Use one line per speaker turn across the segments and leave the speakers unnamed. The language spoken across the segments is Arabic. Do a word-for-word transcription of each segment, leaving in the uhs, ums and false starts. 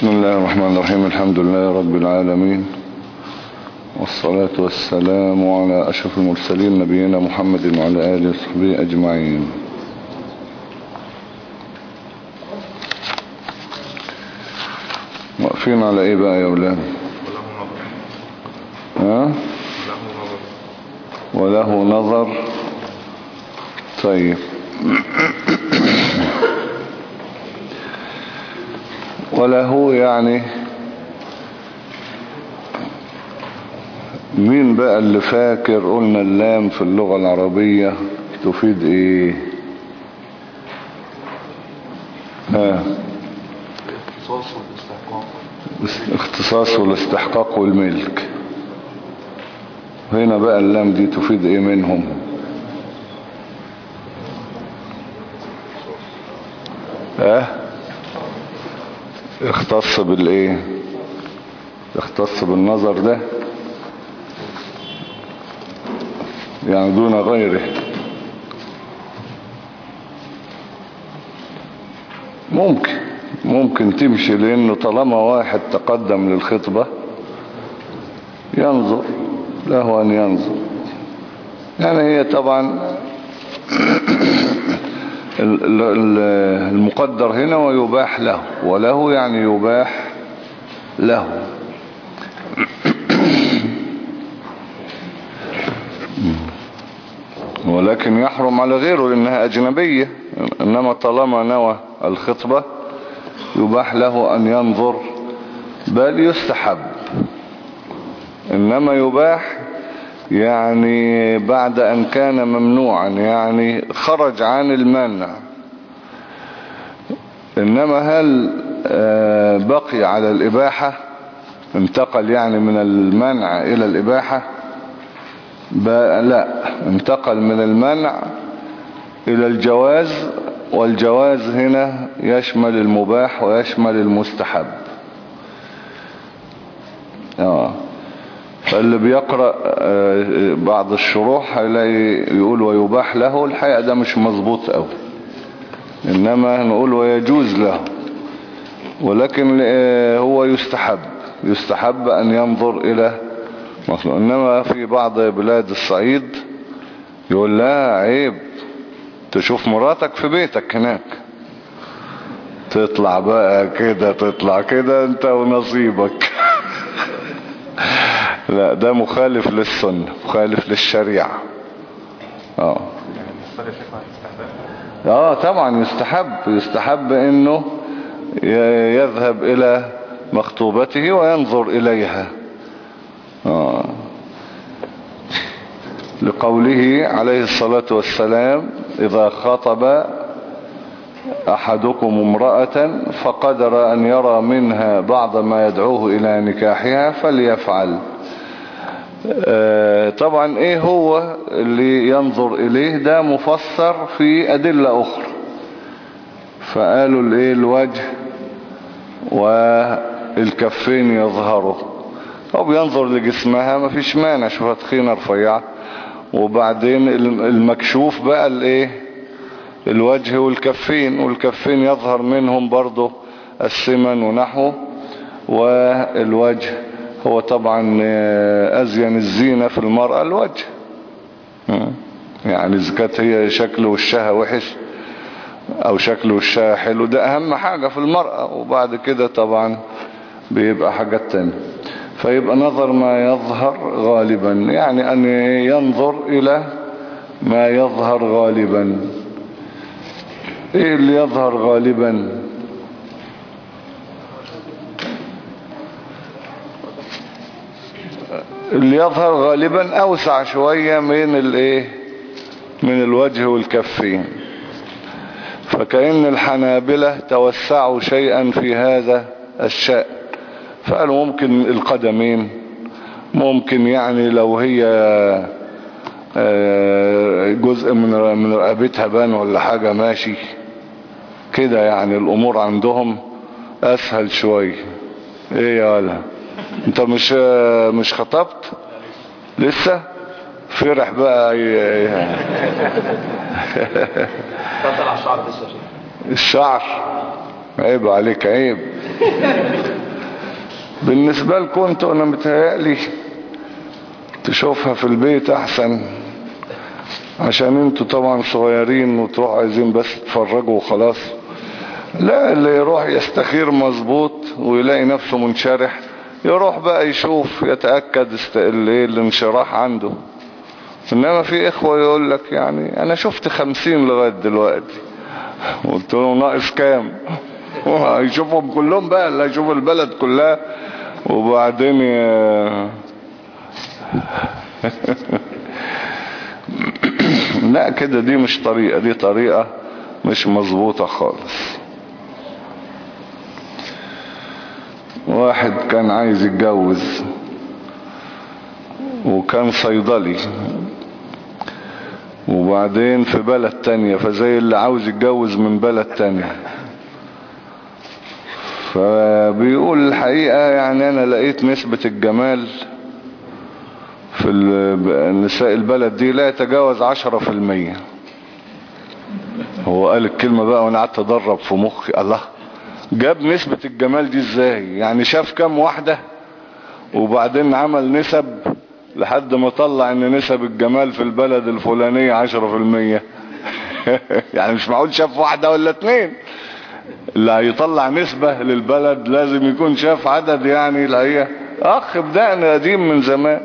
بسم الله الرحمن الرحيم. الحمد لله رب العالمين، والصلاة والسلام على أشرف المرسلين نبينا محمد وعلى آله وصحبه أجمعين. واقفين على ايه بقى يا أولاد؟ ها؟ وله نظر. طيب وله يعني مين بقى اللي فاكر؟ قلنا اللام في اللغة العربية تفيد ايه؟ ها؟ اختصاص والاستحقاق والملك. هنا بقى اللام دي تفيد ايه منهم؟ اه اختص بالايه؟ اختص بالنظر ده يعني دون غيره. ممكن ممكن تمشي، لانه طالما واحد تقدم للخطبة ينظر له ان ينظر. يعني هي طبعا المقدر هنا ويباح له، وله يعني يباح له. ولكن يحرم على غيره لأنها أجنبية. إنما طالما نوى الخطبة يباح له أن ينظر، بل يستحب. إنما يباح يعني بعد أن كان ممنوعا، يعني خرج عن المنع. إنما هل بقي على الإباحة؟ انتقل يعني من المنع إلى الإباحة؟ لا، انتقل من المنع إلى الجواز، والجواز هنا يشمل المباح ويشمل المستحب. آه. فاللي بيقرأ بعض الشروح هيلاقي يقول ويباح له، الحقيقة ده مش مظبوط قوي. إنما نقول ويجوز له، ولكن هو يستحب يستحب أن ينظر إلى مخلوق. إنما في بعض بلاد الصعيد يقول لا عيب تشوف مراتك في بيتك هناك، تطلع بقى كده تطلع كده انت ونصيبك. لا، ده مخالف للسنة، مخالف للشريعة. اه اه طبعا يستحب يستحب انه يذهب الى مخطوبته وينظر اليها. آه. لقوله عليه الصلاة والسلام إذا خطب أحدكم امرأة فقدر أن يرى منها بعض ما يدعوه إلى نكاحها فليفعل. آه طبعا إيه هو اللي ينظر إليه؟ ده مفسر في أدلة أخرى. فقالوا الإيه؟ الوجه والكفين يظهروا. هو بينظر لجسمها ما فيش مانع، شوفها تخينة رفيعة. وبعدين المكشوف بقى الايه؟ الوجه والكفين، والكفين يظهر منهم برضو السمن ونحوه. والوجه هو طبعا ازين الزينة في المرأة الوجه. يعني اذا كانت هي شكل وشها وحش او شكل وشها حلو، ده اهم حاجة في المرأة. وبعد كده طبعا بيبقى حاجات تانية. فيبقى نظر ما يظهر غالبا، يعني أن ينظر إلى ما يظهر غالبا. إيه اللي يظهر غالبا؟ اللي يظهر غالبا أوسع شوية من الإيه؟ من الوجه والكفين. فكأن الحنابلة توسعوا شيئا في هذا الشأن، فقالوا ممكن القدمين، ممكن يعني لو هي جزء من من رقبتها بان ولا حاجة ماشي كده. يعني الامور عندهم اسهل شوية. ايه يا ولا انت مش مش خطبت لسه؟ فرح بقى.
تطلع الشعر بس.
الشعر عيب عليك، عيب. بالنسبة لكم انتوا انا متهيألي تشوفها في البيت احسن، عشان انتوا طبعا صغيرين وتروحوا عايزين بس تفرجوا وخلاص. لا، اللي يروح يستخير مظبوط ويلاقي نفسه منشرح يروح بقى يشوف يتأكد است... الايه الانشراح عنده. انما في اخوة يقول لك يعني انا شفت خمسين لغاية دلوقتي، قلت له ناقص كام؟ يشوفهم كلهم بقى، اللي يشوف البلد كلها وبعدين ي... لا كده دي مش طريقة، دي طريقة مش مظبوطة خالص. واحد كان عايز يتجوز وكان صيدلي، وبعدين في بلد تانية، فزي اللي عاوز يتجوز من بلد تانية. فبيقول الحقيقة يعني انا لقيت نسبة الجمال في النساء البلد دي لا يتجاوز عشرة في المية. هو قال الكلمة بقى وانا قعدت ادرب في مخي، الله جاب نسبة الجمال دي ازاي؟ يعني شاف كام واحدة وبعدين عمل نسب لحد ما طلع ان نسب الجمال في البلد الفلانية عشرة في المية. يعني مش معقول شاف واحدة ولا اتنين، اللي هيطلع نسبة للبلد لازم يكون شاف عدد. يعني الحقيقة اخ بدأنا قديم من زمان.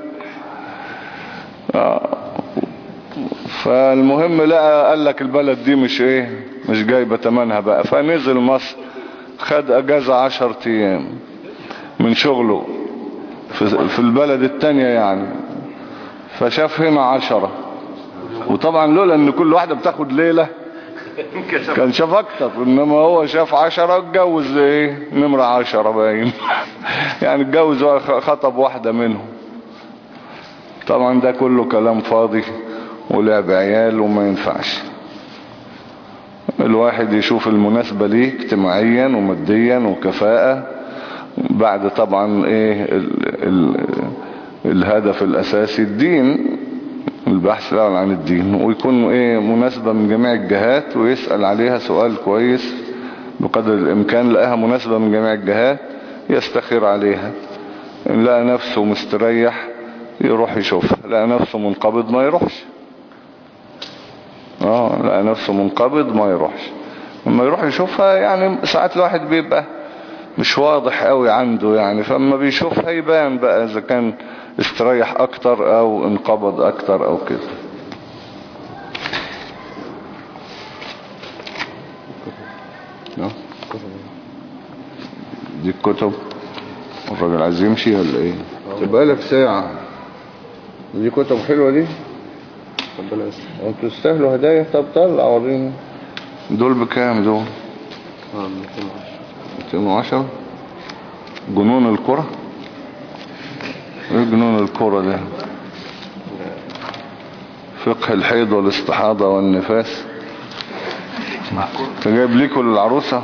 آه. فالمهم لقى قال لك البلد دي مش ايه، مش جايبة تمنها بقى، فنزل مصر خد اجازة عشر ايام من شغله في, في البلد التانية يعني، فشاف هنا عشرة. وطبعا لولا ان كل واحدة بتاخد ليلة كان شاف اكتر، انما هو شاف عشرة اتجوز ايه نمرة عشرة باين. يعني اتجوز خطب واحدة منهم. طبعا ده كله كلام فاضي ولعب عيال وما ينفعش. الواحد يشوف المناسبة ليه اجتماعيا وماديا وكفاءة، بعد طبعا ايه ال ال الهدف الاساسي الدين، البحث الاول عن الدين، ويكون ايه مناسبة من جميع الجهات، ويسأل عليها سؤال كويس بقدر الامكان. لقاها مناسبة من جميع الجهات يستخير عليها. ان لقى نفسه مستريح يروح يشوفها، لقى نفسه منقبض ما يروحش. اه لقى نفسه منقبض ما يروحش. لما يروح يشوفها يعني ساعات الواحد بيبقى مش واضح قوي عنده يعني، فلما بيشوفها يبان بقى اذا كان استريح اكتر او انقبض اكتر او كده. دي الكتب. الراجل عايز يمشي ولا ايه؟ تبقى لك ساعة. دي كتب حلوة دي، ربنا يستر. انتوا تستاهلوا هدايا. طب طلع ورينا دول بكام دول؟ اه مئتين وعشرة. جنون الكرة. ايه جنون الكرة ده؟ فقه الحيض والاستحاضة والنفاس. انت جايب ليكوا للعروسة؟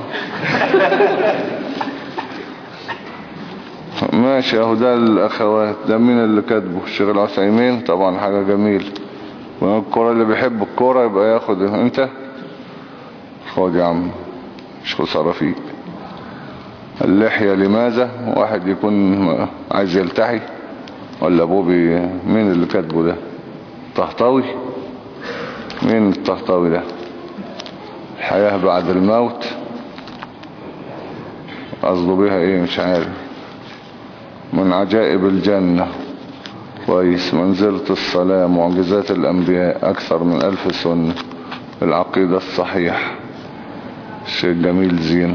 ماشي اهو. ده الاخوات. ده مين اللي كاتبه؟ الشيخ العثيمين. طبعا حاجة جميلة. والكرة اللي بيحب الكرة يبقى ياخد. انت خد يا عم، مش خسارة فيك. اللحية لماذا؟ واحد يكون عايز يلتحي ولا ابوه بي... مين اللي كاتبه ده؟ طهطاوي. مين الطهطاوي ده؟ الحياة بعد الموت. قصده بيها ايه مش عارف. من عجائب الجنة. كويس. منزلة الصلاة. معجزات الانبياء. اكثر من الف سنة. العقيدة الصحيح. الشيخ جميل زينو.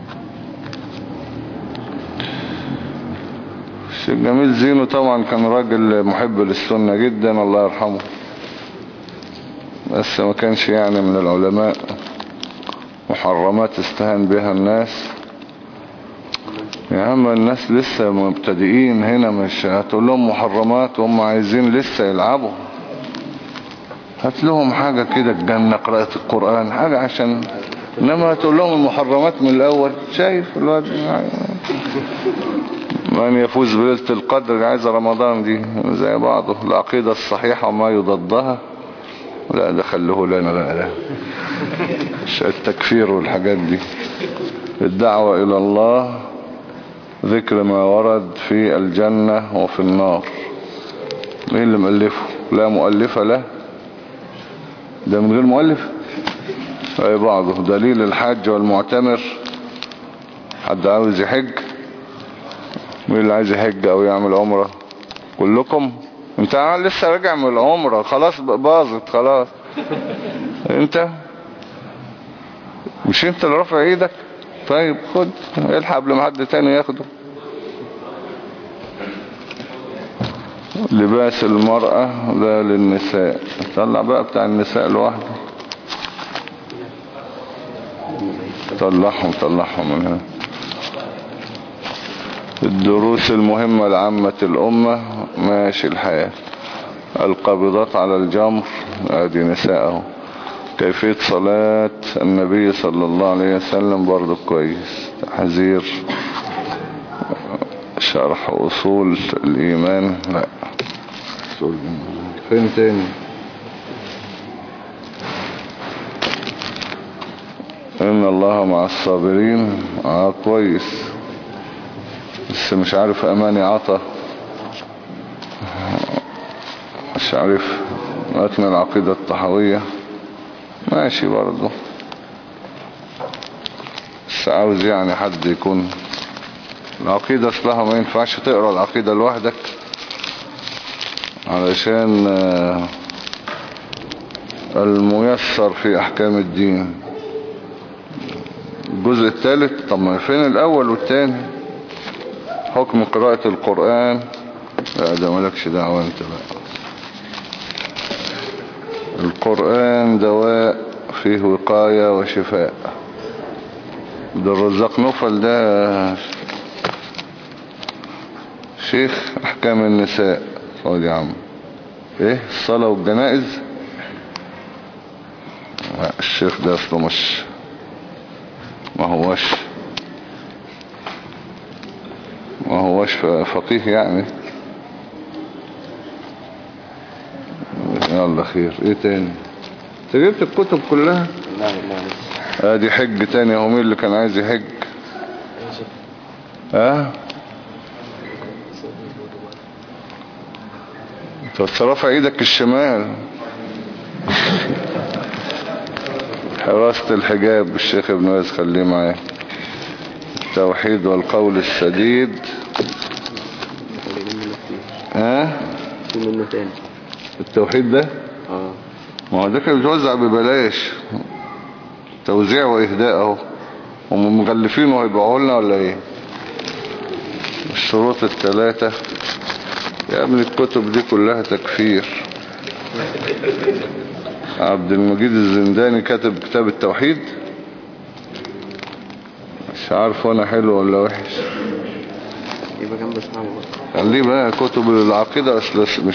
الشيخ جميل زينو طبعا كان راجل محب للسنة جدا الله يرحمه، بس ما كانش يعني من العلماء. محرمات استهان بها الناس. يا عم الناس لسه مبتدئين هنا، مش هتقول لهم محرمات وهم عايزين لسه يلعبوا. هات لهم حاجة كده الجنة، قراءة القرآن، حاجة عشان. انما هتقول لهم المحرمات من الاول. شايف الواد من يفوز بليلة القدر عايز رمضان دي زي بعضه. العقيدة الصحيحة وما يضدها لا ده خلوه لنا. لا لا التكفير والحاجات دي. الدعوة الى الله ذكر ما ورد في الجنة وفي النار. مين اللي مؤلفه؟ لا مؤلف له، ده من غير مؤلف. اي بعضه دليل الحج والمعتمر. حد عاوز يحج؟ مين اللي عايز يحج او يعمل عمره؟ كلكم؟ انت لسه راجع من العمره، خلاص باظت خلاص. انت مش انت اللي رافع ايدك؟ طيب خد، الحق قبل ما حد تاني ياخده. لباس المرأة لا للنساء. طلع بقى بتاع النساء لوحده. طلعهم طلعهم من هنا. الدروس المهمة لعامة الأمة. ماشي الحياة. القابضات على الجمر، ادي نساءه. كيفية صلاة النبي صلى الله عليه وسلم برضو كويس. تحذير. شرح أصول الإيمان. لا أصول الإيمان فين تاني؟ إن الله مع الصابرين. اه كويس، بس مش عارف أماني عطا، مش عارف. متن العقيدة الطحوية ماشي برضو، بس عاوز يعني حد يكون العقيدة اصلها ما ينفعش تقرأ العقيدة لوحدك، علشان الميسر في احكام الدين. الجزء الثالث. طب ما فين الاول والثاني؟ حكم قراءة القرآن. لا ده مالكش دعوة انت بقى. القرآن دواء فيه وقاية وشفاء. ده الرزاق نفل ده شيخ احكام النساء. خد يا عم. ايه الصلاة والجنائز؟ لا الشيخ ده اصله مش ما هوش ما هوش فقيه يعني. يلا خير. ايه تاني؟ انت جبت الكتب كلها؟
لا لا.
ادي حج تاني اهو. مين اللي كان عايز يحج؟ ها انت رافع ايدك الشمال. حراسة الحجاب الشيخ ابن باز خليه معايا. التوحيد والقول السديد. ها
منه تاني
التوحيد ده؟
اه
ما هو ده كان بيتوزع ببلاش، توزيع واهداء اهو. هم مغلفين وهيبيعوا لنا ولا ايه؟ الشروط الثلاثة يا ابني. الكتب دي كلها تكفير. عبد المجيد الزنداني كاتب كتاب التوحيد. مش عارف وانا حلو ولا وحش.
يبقى جنب اسمعه
خليه بقى كتب العقيدة. اصل مش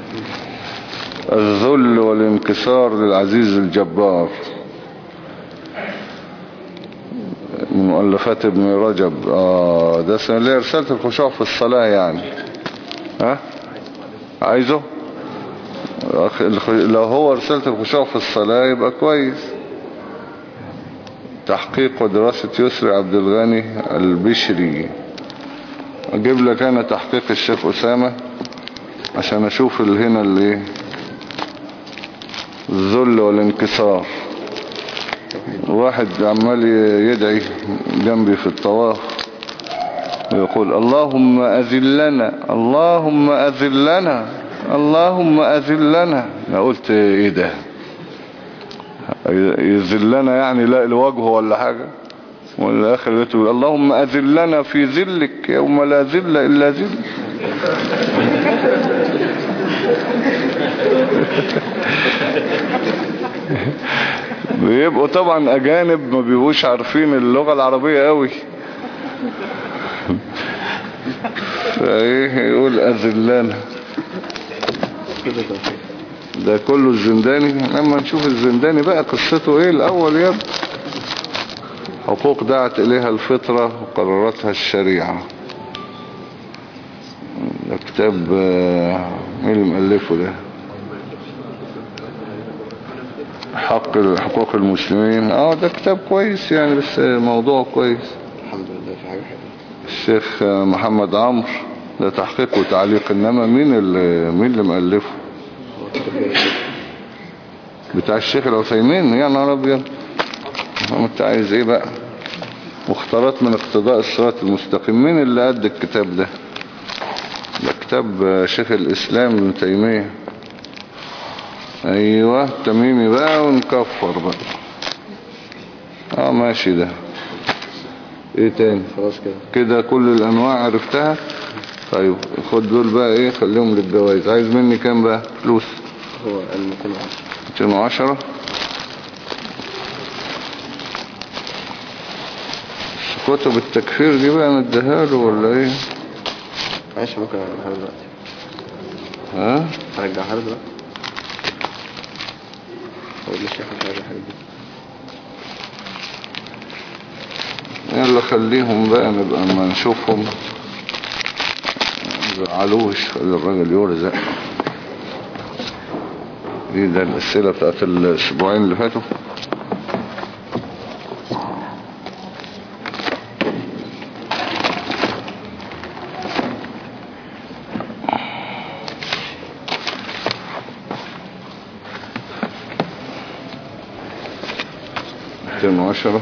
الذل والانكسار للعزيز الجبار من مؤلفات ابن رجب. اه ده اللي رسالة الخشوع في الصلاة يعني. ها عايزه لو هو رسالة الخشوع في الصلاة يبقى كويس. تحقيق ودراسة يسري عبد الغني البشري. اجيب لك انا تحقيق الشيخ اسامة عشان اشوف هنا اللي الذل والانكسار. واحد عمال يدعي جنبي في الطواف ويقول اللهم أذلنا اللهم أذلنا اللهم أذلنا. انا قلت ايه ده؟ يذلنا يعني لا الوجه ولا حاجة؟ والاخر يقول اللهم أذلنا في ذلك يوم لا ذل إلا ذل. بيبقوا طبعا اجانب ما بيبقوش عارفين اللغة العربية قوي. فايه يقول اذلنا. ده كله الزنداني. لما نشوف الزنداني بقى قصته ايه الاول يا ابني. حقوق دعت اليها الفطرة وقررتها الشريعة. ده كتاب مين اللي مؤلفه ده؟ حق حقوق المسلمين. اه ده كتاب كويس يعني، بس موضوع كويس.
الحمد لله في حاجة حلوة.
الشيخ محمد عمرو، ده تحقيق وتعليق. انما مين اللي مين اللي مؤلفه؟ بتاع الشيخ العثيمين. يا نهار ابيض، انت عايز ايه بقى؟ مختارات من اقتضاء الصراط المستقيم. مين اللي قد الكتاب ده؟ ده كتاب شيخ الاسلام ابن تيمية. ايوه تميمي بقى ونكفر بقى. اه ماشي. ده ايه تاني؟
خلاص كده
كده كل الانواع عرفتها. طيب خد دول بقى، ايه خليهم للجوائز. عايز مني كام بقى فلوس؟
هو مئتين وعشرة.
مئتين وعشرة. كتب التكفير دي بقى نديها له ولا ايه؟
ماشي، ممكن ارجعها له دلوقتي.
ها؟
ارجعها له دلوقتي. هو اللي الشيخ مش عايز الحاجات دي.
يلا خليهم بقى، نبقى اما نشوفهم. مزعلوش، خلي الراجل يرزق. دي ده الأسئلة بتاعت الأسبوعين اللي فاتوا. مئتين وعشرة.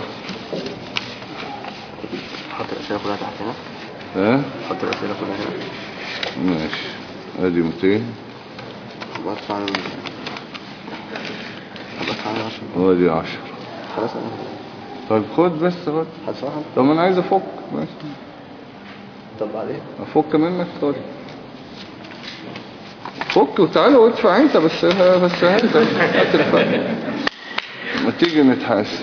حط الأسئلة كلها تحت هنا.
ها؟
حط الأسئلة كلها هنا.
ماشي. ادي مئتين.
بدفع له بدفع له عشرة.
وادي عشرة.
خلاص انا.
طيب خد بس خد.
هدفعها.
طب انا عايز افك بس.
طب بعدين
افك منك. خد فك وتعالى وادفع انت بس. بس هات هات الفرق. ما تيجي نتحاسب.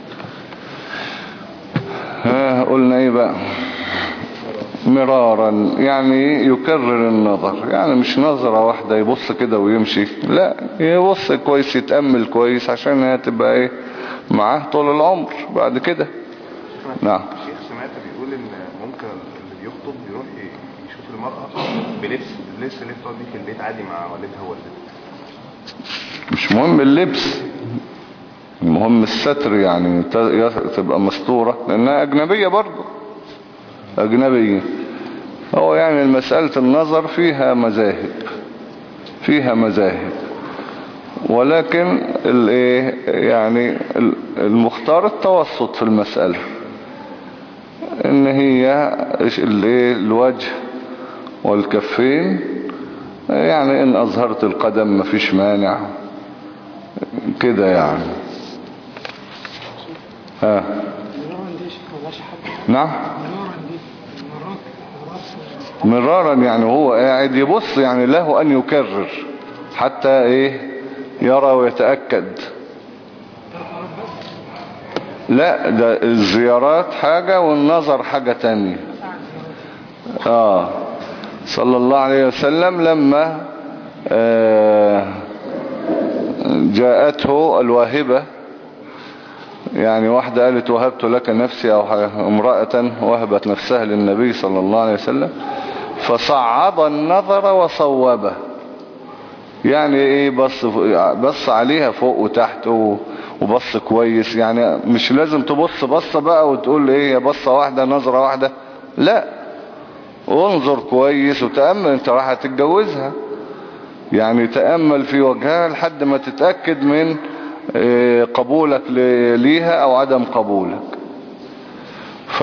ها قلنا ايه بقى؟ مرارا، يعني يكرر النظر. يعني مش نظرة واحدة يبص كده ويمشي، لا يبص كويس، يتأمل كويس، عشان هي تبقى ايه معاه طول العمر بعد كده. نعم.
الشيخ سمعت بيقول ان ممكن اللي بيخطب يروح يشوف المرأة بلبس اللبس اللي بتقعد بيه في البيت عادي مع والدها ووالدتها.
مش مهم اللبس، المهم الستر، يعني تبقى مستورة، لانها اجنبية برضو، اجنبية. هو يعني مسألة النظر فيها مذاهب، فيها مذاهب، ولكن الايه يعني المختار التوسط في المسألة، ان هي الايه الوجه والكفين، يعني ان اظهرت القدم مفيش مانع كده يعني. ها نعم. مرارا يعني هو قاعد يبص، يعني له ان يكرر حتى ايه يرى ويتأكد. لا ده الزيارات حاجة والنظر حاجة تانية. اه صلى الله عليه وسلم لما آه جاءته الواهبة، يعني واحدة قالت وهبت لك نفسي، او امرأة وهبت نفسها للنبي صلى الله عليه وسلم، فصعد النظر وصوبه. يعني ايه بص بص عليها فوق وتحت وبص كويس، يعني مش لازم تبص بصة بقى وتقول ايه بصة واحدة نظرة واحدة، لا انظر كويس وتأمل. انت راح تتجوزها، يعني تأمل في وجهها لحد ما تتأكد من قبولك ليها او عدم قبولك. ف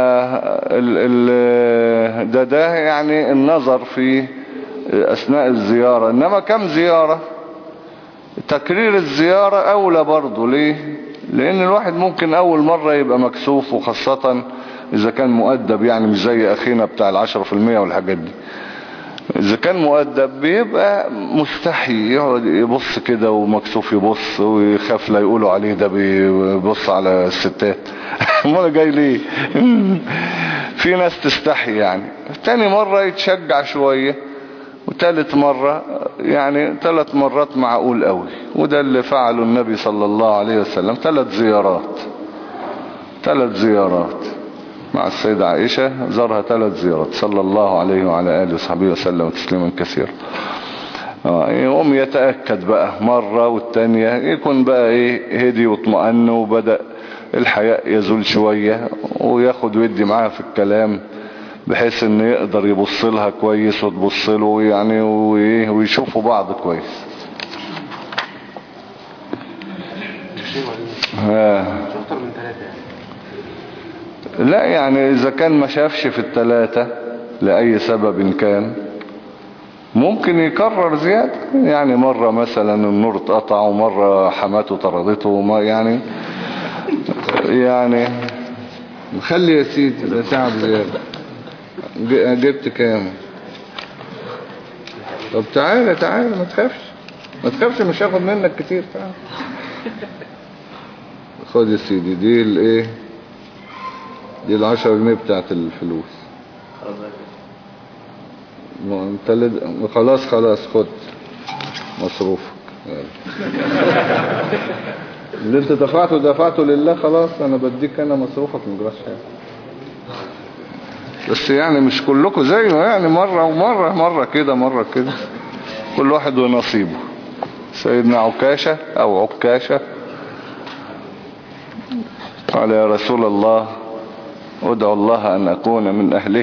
ده ده يعني النظر في اثناء الزيارة. انما كم زيارة؟ تكرير الزيارة اولى برضو. ليه؟ لان الواحد ممكن اول مرة يبقى مكسوف، وخاصة اذا كان مؤدب، يعني مش زي اخينا بتاع العشرة في المية والحاجات دي. اذا كان مؤدب بيبقى مستحي يقعد يبص كده، ومكسوف يبص، ويخاف لا يقولوا عليه ده بيبص على الستات. امال جاي ليه؟ في ناس تستحي يعني. تاني مرة يتشجع شوية، وثالث مرة يعني ثلاث مرات معقول قوي. وده اللي فعله النبي صلى الله عليه وسلم، ثلاث زيارات ثلاث زيارات مع السيدة عائشة، زارها ثلاث زيارات صلى الله عليه وعلى آله وصحبه وسلم تسليما كثيرا. يقوم يتأكد بقى مرة والتانية، يكون بقى ايه هدي واطمأن، وبدأ الحياء يزول شوية، وياخد ويدي معاها في الكلام بحيث ان يقدر يبص لها كويس وتبص له يعني ويشوفوا بعض كويس. ها
مش اكتر من ثلاثة يعني؟
لا يعني اذا كان ما شافش في الثلاثة لأي سبب كان ممكن يكرر زيادة، يعني مرة مثلا النور اتقطع ومرة حماته طردته وما يعني يعني خلي يا سيدي ده تعب زيادة. جبت كام؟ طب تعالى تعالى ما تخافش ما تخافش مش هاخد منك كتير. تعالى خد يا سيدي دي الايه دي العشر جنيه بتاعت الفلوس. انت اللي خلاص خلاص خد مصروفك اللي انت دفعته دفعته لله خلاص. انا بديك انا مصروفك مجراش حاجة بس يعني مش كلكم زيه يعني مرة ومرة مرة كده مرة كده كل واحد ونصيبه. سيدنا عكاشة او عكاشة قال يا رسول الله ادعو الله ان اكون من اهله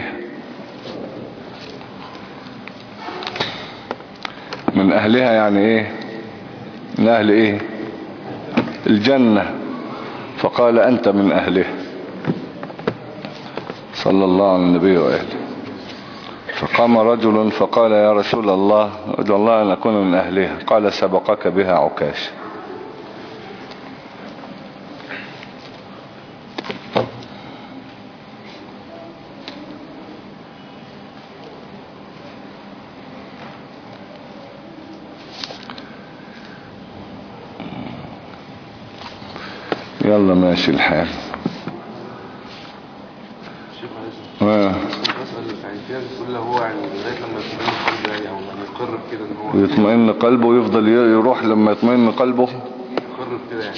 من اهلها يعني ايه من اهل ايه الجنة. فقال انت من اهله صلى الله على النبي وآله. فقام رجل فقال يا رسول الله ادعو الله ان اكون من اهلها. قال سبقك بها عكاش. يلا ماشي الحال.
شيخ معلش بسأل يعني في ناس بتقول له هو يعني لغاية لما يطمئن قلبه يعني او يعني يقرب كده ان هو
يطمئن قلبه ويفضل يروح لما يطمئن قلبه
يقرب كده يعني.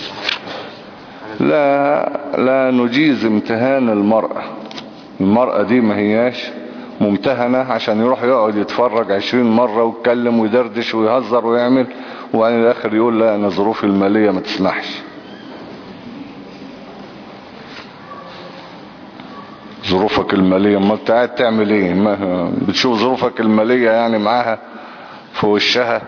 لا لا نجيز امتهان المرأة. المرأة دي ما هياش ممتهنة عشان يروح يقعد يتفرج عشرين مرة ويتكلم ويدردش ويهزر ويعمل وعن الاخر يقول لا انا ظروفي المالية ما تسمحش. ظروفك المالية ما انت قاعد تعمل ايه؟ ما بتشوف ظروفك المالية يعني معاها في وشها.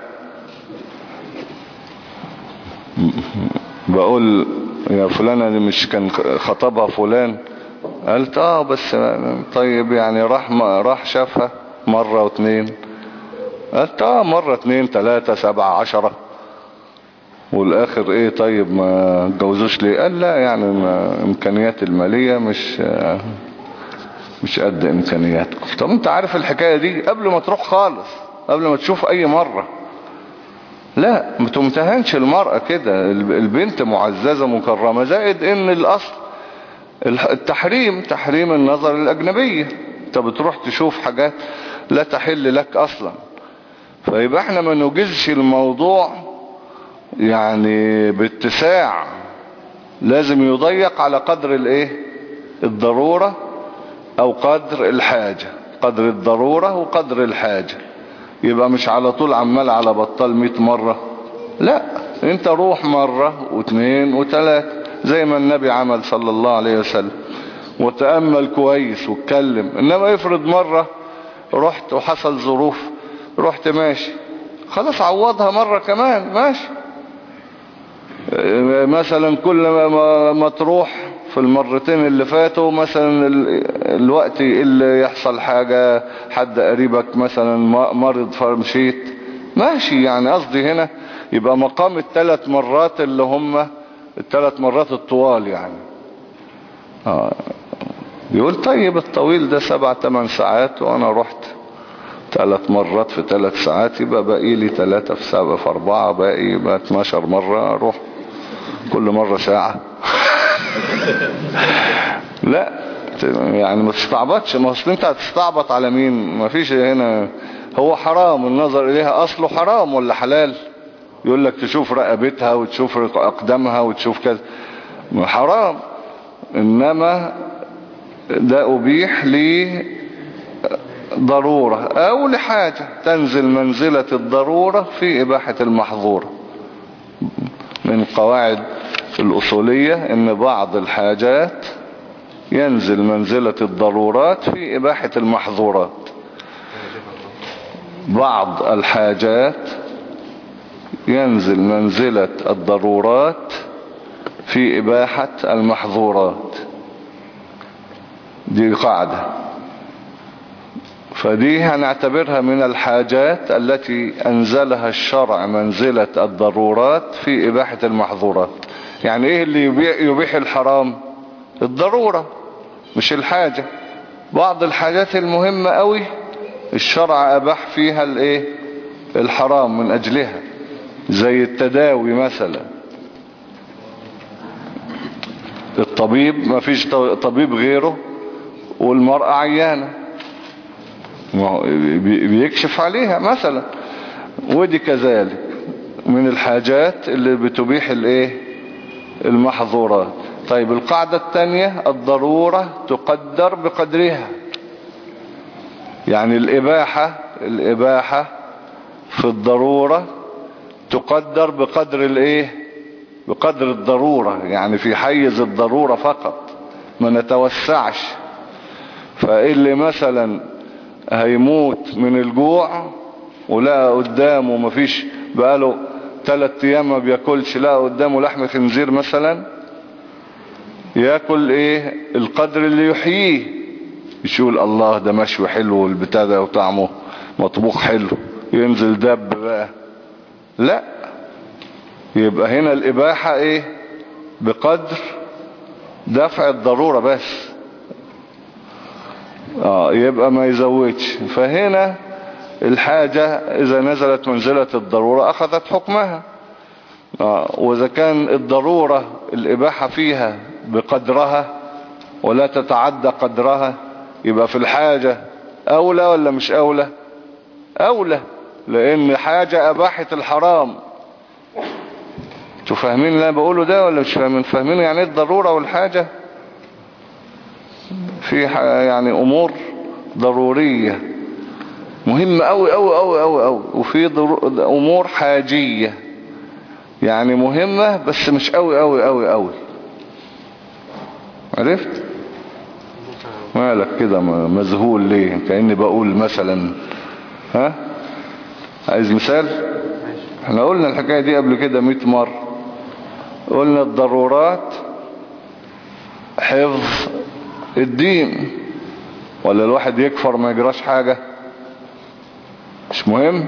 بقول يا فلانة دي مش كان خطبها فلان؟ قالت اه بس طيب يعني راح راح شافها مرة واتنين. قالت اه مرة اتنين تلاتة سبعة عشرة. والاخر ايه طيب ما اتجوزوش ليه؟ قال لا يعني امكانيات المالية مش مش قد امكانياتكم. طب انت عارف الحكاية دي قبل ما تروح خالص قبل ما تشوف اي مرة. لا ما تمتهنش المرأة كده. البنت معززة مكرمة زائد ان الاصل التحريم تحريم النظر الاجنبية. انت بتروح تشوف حاجات لا تحل لك اصلا. فيبقى احنا ما نجزش الموضوع يعني باتساع. لازم يضيق على قدر الايه الضرورة او قدر الحاجة. قدر الضرورة وقدر الحاجة. يبقى مش على طول عمال على بطال مئة مرة. لا انت روح مرة واثنين وثلاثة زي ما النبي عمل صلى الله عليه وسلم وتأمل كويس واتكلم. انما افرض مرة رحت وحصل ظروف رحت ماشي خلاص عوضها مرة كمان ماشي. مثلا كل ما, ما تروح في المرتين اللي فاتوا مثلا الوقت اللي يحصل حاجة حد قريبك مثلا مرض فمشيت ماشي. يعني قصدي هنا يبقى مقام الثلاث مرات اللي هم الثلاث مرات الطوال يعني. آه. يقول طيب الطويل ده سبع تمن ساعات وانا رحت ثلاث مرات في ثلاث ساعات يبقى باقي لي ثلاثة في سبعة في اربعة باقي يبقى اتناشر مرة اروح كل مرة ساعة. لا يعني ما تستعبطش. ما اصل انت هتستعبط على مين؟ ما فيش هنا. هو حرام النظر اليها اصله حرام ولا حلال؟ يقول لك تشوف رقبتها وتشوف اقدامها وتشوف كذا حرام. انما ده ابيح لضرورة او لحاجة تنزل منزلة الضرورة في اباحة المحظورة. من قواعد الأصولية ان بعض الحاجات ينزل منزلة الضرورات في إباحة المحظورات. بعض الحاجات ينزل منزلة الضرورات في إباحة المحظورات. دي قاعدة، فدي هنعتبرها من الحاجات التي أنزلها الشرع منزلة الضرورات في إباحة المحظورات. يعني إيه اللي يبيح, يبيح الحرام؟ الضرورة مش الحاجة. بعض الحاجات المهمة قوي الشرع أباح فيها الإيه؟ الحرام من أجلها، زي التداوي مثلا. الطبيب ما فيش طبيب غيره والمرأة عيانة بيكشف عليها مثلا، ودي كذلك من الحاجات اللي بتبيح الايه؟ المحظورات. طيب القاعدة الثانية الضرورة تقدر بقدرها. يعني الإباحة الإباحة في الضرورة تقدر بقدر الايه؟ بقدر الضرورة، يعني في حيز الضرورة فقط، ما نتوسعش. فاللي مثلا هيموت من الجوع ولا قدامه مفيش، بقاله ثلاث ايام ما بياكلش، لا قدامه لحم خنزير مثلا، ياكل ايه؟ القدر اللي يحييه. يقول الله ده مشوي حلو والبتاع ده وطعمه مطبوخ حلو، ينزل دب بقى. لا، يبقى هنا الإباحة ايه؟ بقدر دفع الضرورة بس. اه يبقى ما يزودش. فهنا الحاجة إذا نزلت منزلة الضرورة أخذت حكمها. آه وإذا كان الضرورة الإباحة فيها بقدرها ولا تتعدى قدرها، يبقى في الحاجة أولى ولا مش أولى؟ أولى، لأن حاجة أباحت الحرام. تفهمين اللي أنا بقوله ده ولا مش فاهمين؟ فاهمين يعني الضرورة والحاجة؟ في يعني أمور ضرورية مهمة أوي أوي أوي أوي أوي، وفي أمور حاجية يعني مهمة بس مش أوي أوي أوي أوي. عرفت؟ مالك كده مذهول ليه؟ كأني بقول مثلا. ها؟ عايز مثال؟ احنا قلنا الحكاية دي قبل كده مئة مرة. قلنا الضرورات حفظ الدين، ولا الواحد يكفر ما يجراش حاجة؟ مش مهم؟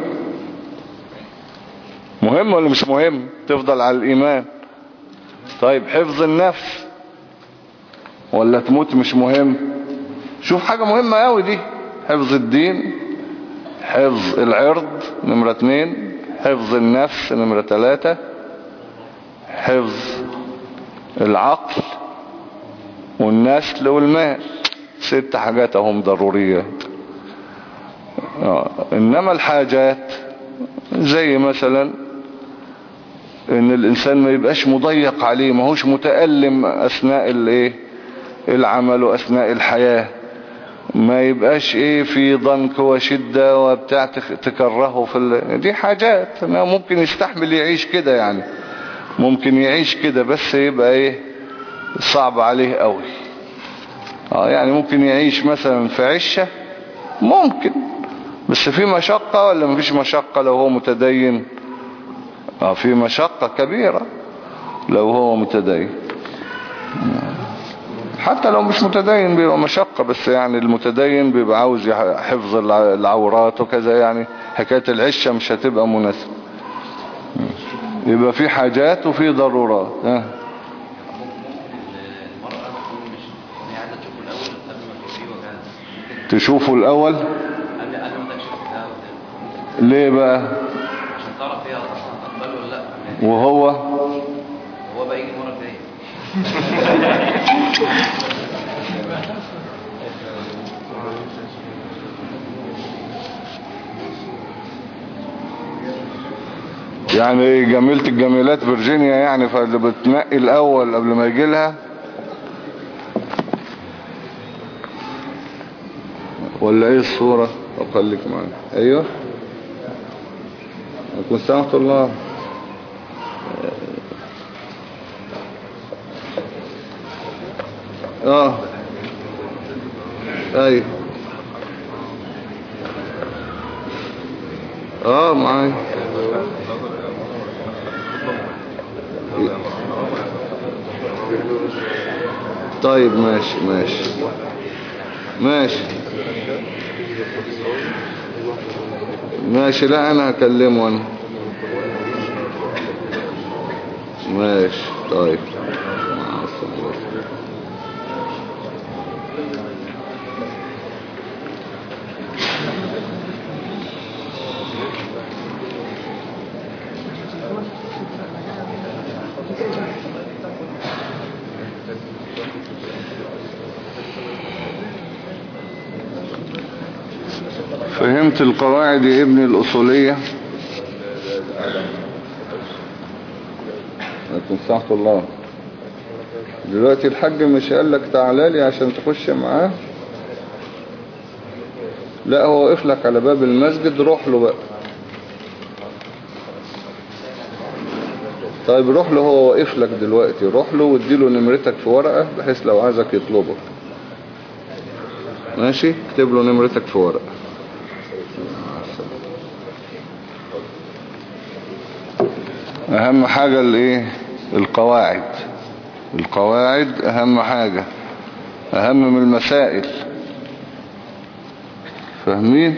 مهم ولا مش مهم؟ تفضل على الإيمان. طيب حفظ النفس ولا تموت مش مهم؟ شوف حاجة مهمة قوي دي. حفظ الدين، حفظ العرض نمرة اتنين، حفظ النفس نمرة تلاتة، حفظ العقل والنسل والمال. ست حاجات هم ضروريات. آه. انما الحاجات زي مثلا ان الانسان ما يبقاش مضيق عليه، ما هوش متألم اثناء الايه العمل واثناء الحياة، ما يبقاش ايه في ضنك وشدة وبتاع تكرهه في ال... دي حاجات ما ممكن يستحمل يعيش كده، يعني ممكن يعيش كده، بس يبقى ايه صعب عليه قوي. اه يعني ممكن يعيش مثلا في عشة، ممكن، بس في مشقة ولا مفيش مشقة لو هو متدين؟ اه في مشقة كبيرة لو هو متدين. حتى لو مش متدين بيبقى مشقة، بس يعني المتدين بيبقى عاوز حفظ العورات وكذا، يعني حكاية العشة مش هتبقى مناسبة. يبقى في حاجات وفي ضرورات. اه تشوفوا الأول ليه بقى؟
عشان تعرف فيها أقبل ولا لا.
وهو
هو بقى يجي المرة الجاية.
يعني جميلة الجميلات فيرجينيا، يعني فاللي بتنقي الأول قبل ما يجي لها، ولا ايه الصورة؟ اخليك معايا. ايوه اكون سامحت الله. اه اي اه معايا. طيب ماشي ماشي ماشي ماشي. لا انا هكلمه انا. ماشي طيب. مع السلامة. فهمت القواعد يا ابن الأصولية؟ لكن سمحت الله دلوقتي الحاج مش قال لك تعالى لي عشان تخش معاه؟ لا هو وقف لك على باب المسجد، روح له بقى. طيب روح له، هو واقف لك دلوقتي، روح له واديله نمرتك في ورقة بحيث لو عايزك يطلبك. ماشي، اكتب له نمرتك في ورقة. اهم حاجة الايه؟ القواعد. القواعد اهم حاجة، اهم من المسائل. فاهمين؟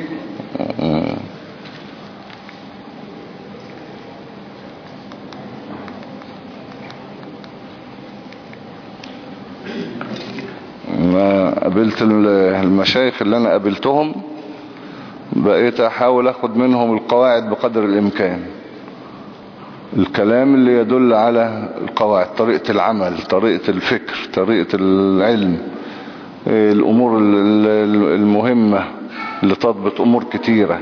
ما قابلت المشايخ اللي انا قابلتهم بقيت احاول اخد منهم القواعد بقدر الامكان، الكلام اللي يدل على القواعد، طريقة العمل، طريقة الفكر، طريقة العلم، الامور المهمة اللي تضبط امور كتيرة.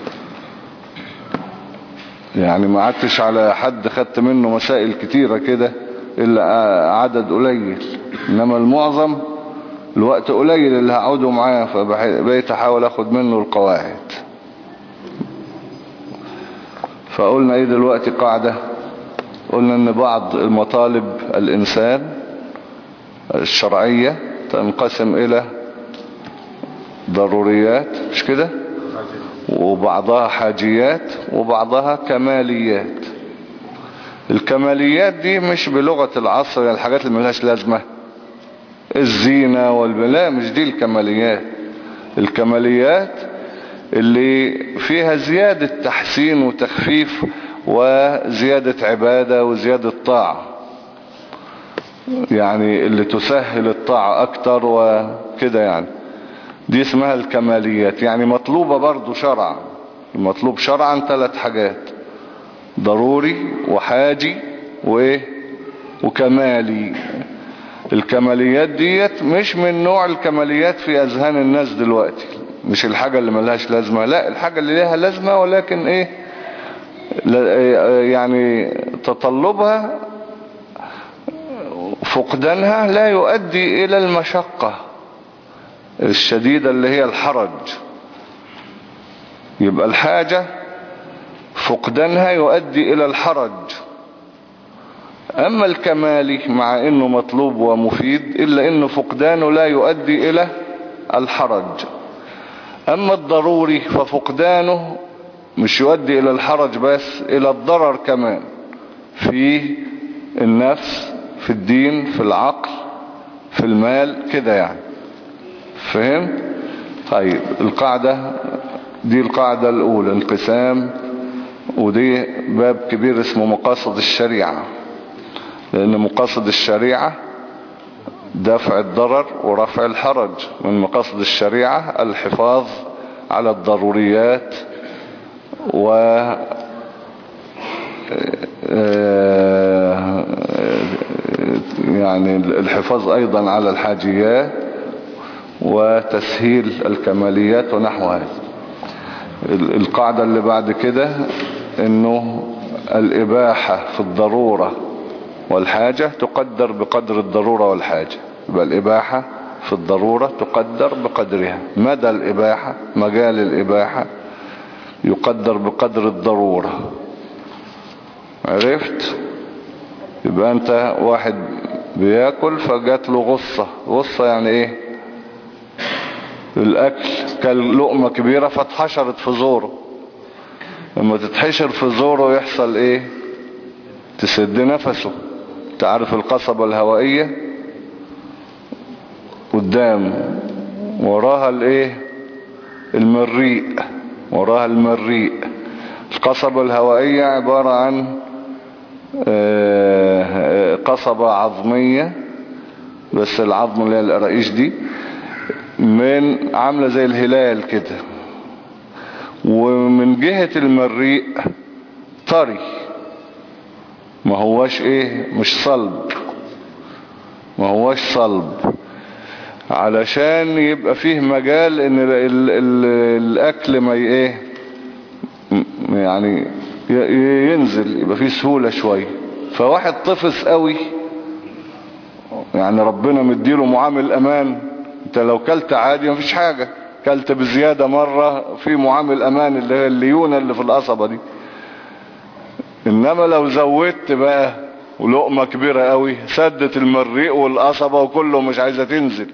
يعني ما عدتش على حد خدت منه مسائل كتيرة كده الا عدد قليل، انما المعظم الوقت قليل اللي هقعده معاه، فبقيت احاول اخد منه القواعد. فقلنا ايه دلوقتي قاعدة؟ قلنا ان بعض المطالب الانسان الشرعية تنقسم الى ضروريات، مش كده؟ وبعضها حاجيات وبعضها كماليات. الكماليات دي مش بلغة العصر يعني الحاجات اللي ملهاش لازمة، الزينة والبلاء، مش دي الكماليات. الكماليات اللي فيها زيادة تحسين وتخفيف وزيادة عبادة وزيادة طاعة، يعني اللي تسهل الطاعة اكتر وكده، يعني دي اسمها الكماليات. يعني مطلوبة برضو شرعا. المطلوب شرعا ثلاث حاجات: ضروري وحاجي وايه وكمالي. الكماليات ديت مش من نوع الكماليات في اذهان الناس دلوقتي، مش الحاجة اللي ملهاش لازمة، لا الحاجة اللي لها لازمة ولكن ايه يعني تطلبها فقدانها لا يؤدي الى المشقة الشديدة اللي هي الحرج. يبقى الحاجة فقدانها يؤدي الى الحرج. اما الكمالي مع انه مطلوب ومفيد الا انه فقدانه لا يؤدي الى الحرج. اما الضروري ففقدانه مش يؤدي الى الحرج بس، الى الضرر كمان في النفس، في الدين، في العقل، في المال كده يعني. فهم؟ طيب القاعدة دي القاعدة الاولى، انقسام. ودي باب كبير اسمه مقاصد الشريعة، لان مقاصد الشريعة دفع الضرر ورفع الحرج. من مقاصد الشريعة الحفاظ على الضروريات و يعني الحفاظ ايضا على الحاجيات وتسهيل الكماليات ونحو هذا. القاعدة اللي بعد كده انه الاباحة في الضرورة والحاجة تقدر بقدر الضرورة والحاجة. يبقى الاباحة في الضرورة تقدر بقدرها، مدى الاباحة، مجال الاباحة يقدر بقدر الضرورة. عرفت؟ يبقى انت واحد بياكل فجات له غصة. غصة يعني ايه؟ الأكل كان لقمة كبيرة فاتحشرت في زوره. لما تتحشر في زوره يحصل ايه؟ تسد نفسه. تعرف القصبة الهوائية قدام، وراها الايه؟ المريء، وراها المريء. القصبة الهوائية عبارة عن قصبة عظمية، بس العظم اللي هي القراقيش دي من عاملة زي الهلال كده، ومن جهة المريء طري، ما هواش ايه؟ مش صلب، ما هواش صلب، علشان يبقى فيه مجال ان ال ال ال الاكل ما ايه يعني ينزل، يبقى فيه سهولة شوية. فواحد طفس قوي يعني ربنا مديله معامل امان، انت لو كلت عادي مفيش حاجة، كلت بزيادة مرة في معامل امان اللي هي الليونة اللي في القصبة دي. انما لو زودت بقى ولقمة كبيرة قوي سدت المريء والقصبة وكله مش عايزة تنزل،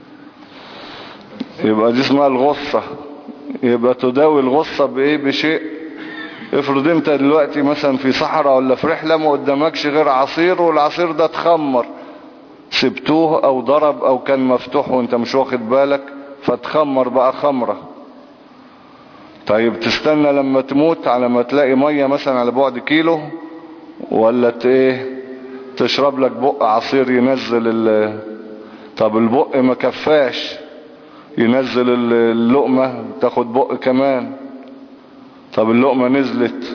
يبقى دي اسمها الغصة. يبقى تداوي الغصة بايه؟ بشيء. افرض انت دلوقتي مثلا في صحراء ولا في رحلة ما قدامكش غير عصير، والعصير ده اتخمر، سبتوه او ضرب او كان مفتوح وانت مش واخد بالك فتخمر بقى خمرة. طيب تستنى لما تموت على ما تلاقي مية مثلا على بعد كيلو، ولا ايه تشرب لك بق عصير ينزل ال طب البق ما كفاش ينزل اللقمة، تاخد بق كمان. طب اللقمة نزلت،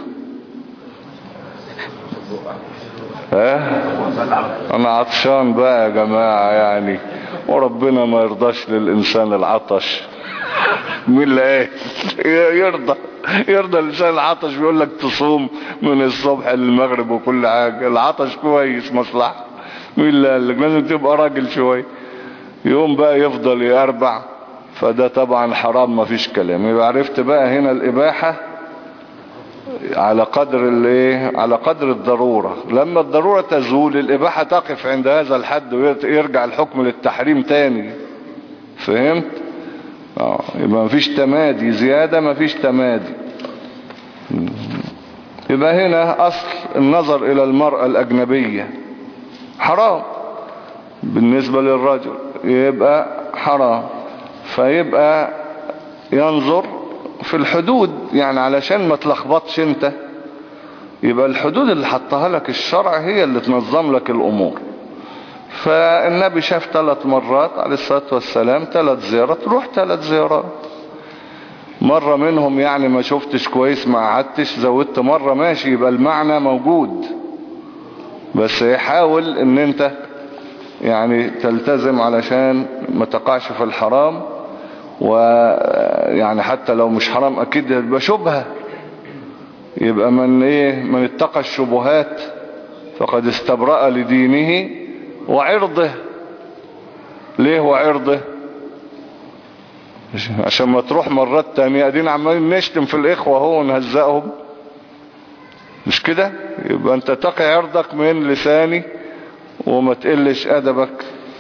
ها انا عطشان بقى يا جماعة يعني، وربنا ما يرضاش للإنسان العطش. مين اللي قال يرضى يرضى الإنسان العطش؟ بيقول لك تصوم من الصبح للمغرب وكل حاجة، العطش كويس مصلحة. مين اللي قال لك؟ لازم تبقى راجل شوية. يوم بقى يفضل يربع، فده طبعا حرام، ما فيش كلام. يبقى عرفت بقى هنا الإباحة على قدر الايه؟ على قدر الضرورة. لما الضرورة تزول الإباحة تقف عند هذا الحد ويرجع الحكم للتحريم تاني. فهمت؟ اه يبقى مفيش تمادي زيادة، مفيش تمادي. يبقى هنا أصل النظر إلى المرأة الأجنبية حرام بالنسبة للرجل، يبقى حرام. فيبقى ينظر في الحدود يعني علشان ما تلخبطش انت. يبقى الحدود اللي حطها لك الشرع هي اللي تنظم لك الأمور. فالنبي شاف ثلاث مرات عليه الصلاة والسلام ثلاث زيارات، روح ثلاث زيارات. مرة منهم يعني ما شفتش كويس ما قعدتش، زودت مرة ماشي، يبقى المعنى موجود. بس يحاول ان انت يعني تلتزم علشان ما تقعش في الحرام. ويعني حتى لو مش حرام اكيد يبقى شبهة، يبقى من ايه؟ من اتقى الشبهات فقد استبرأ لدينه وعرضه. ليه وعرضه؟ عشان ما تروح مرات تانية قاعدين عمالين نشتم في الاخوة هو ونهزقهم، مش كده؟ يبقى انت تقي عرضك من لساني وما تقلش ادبك.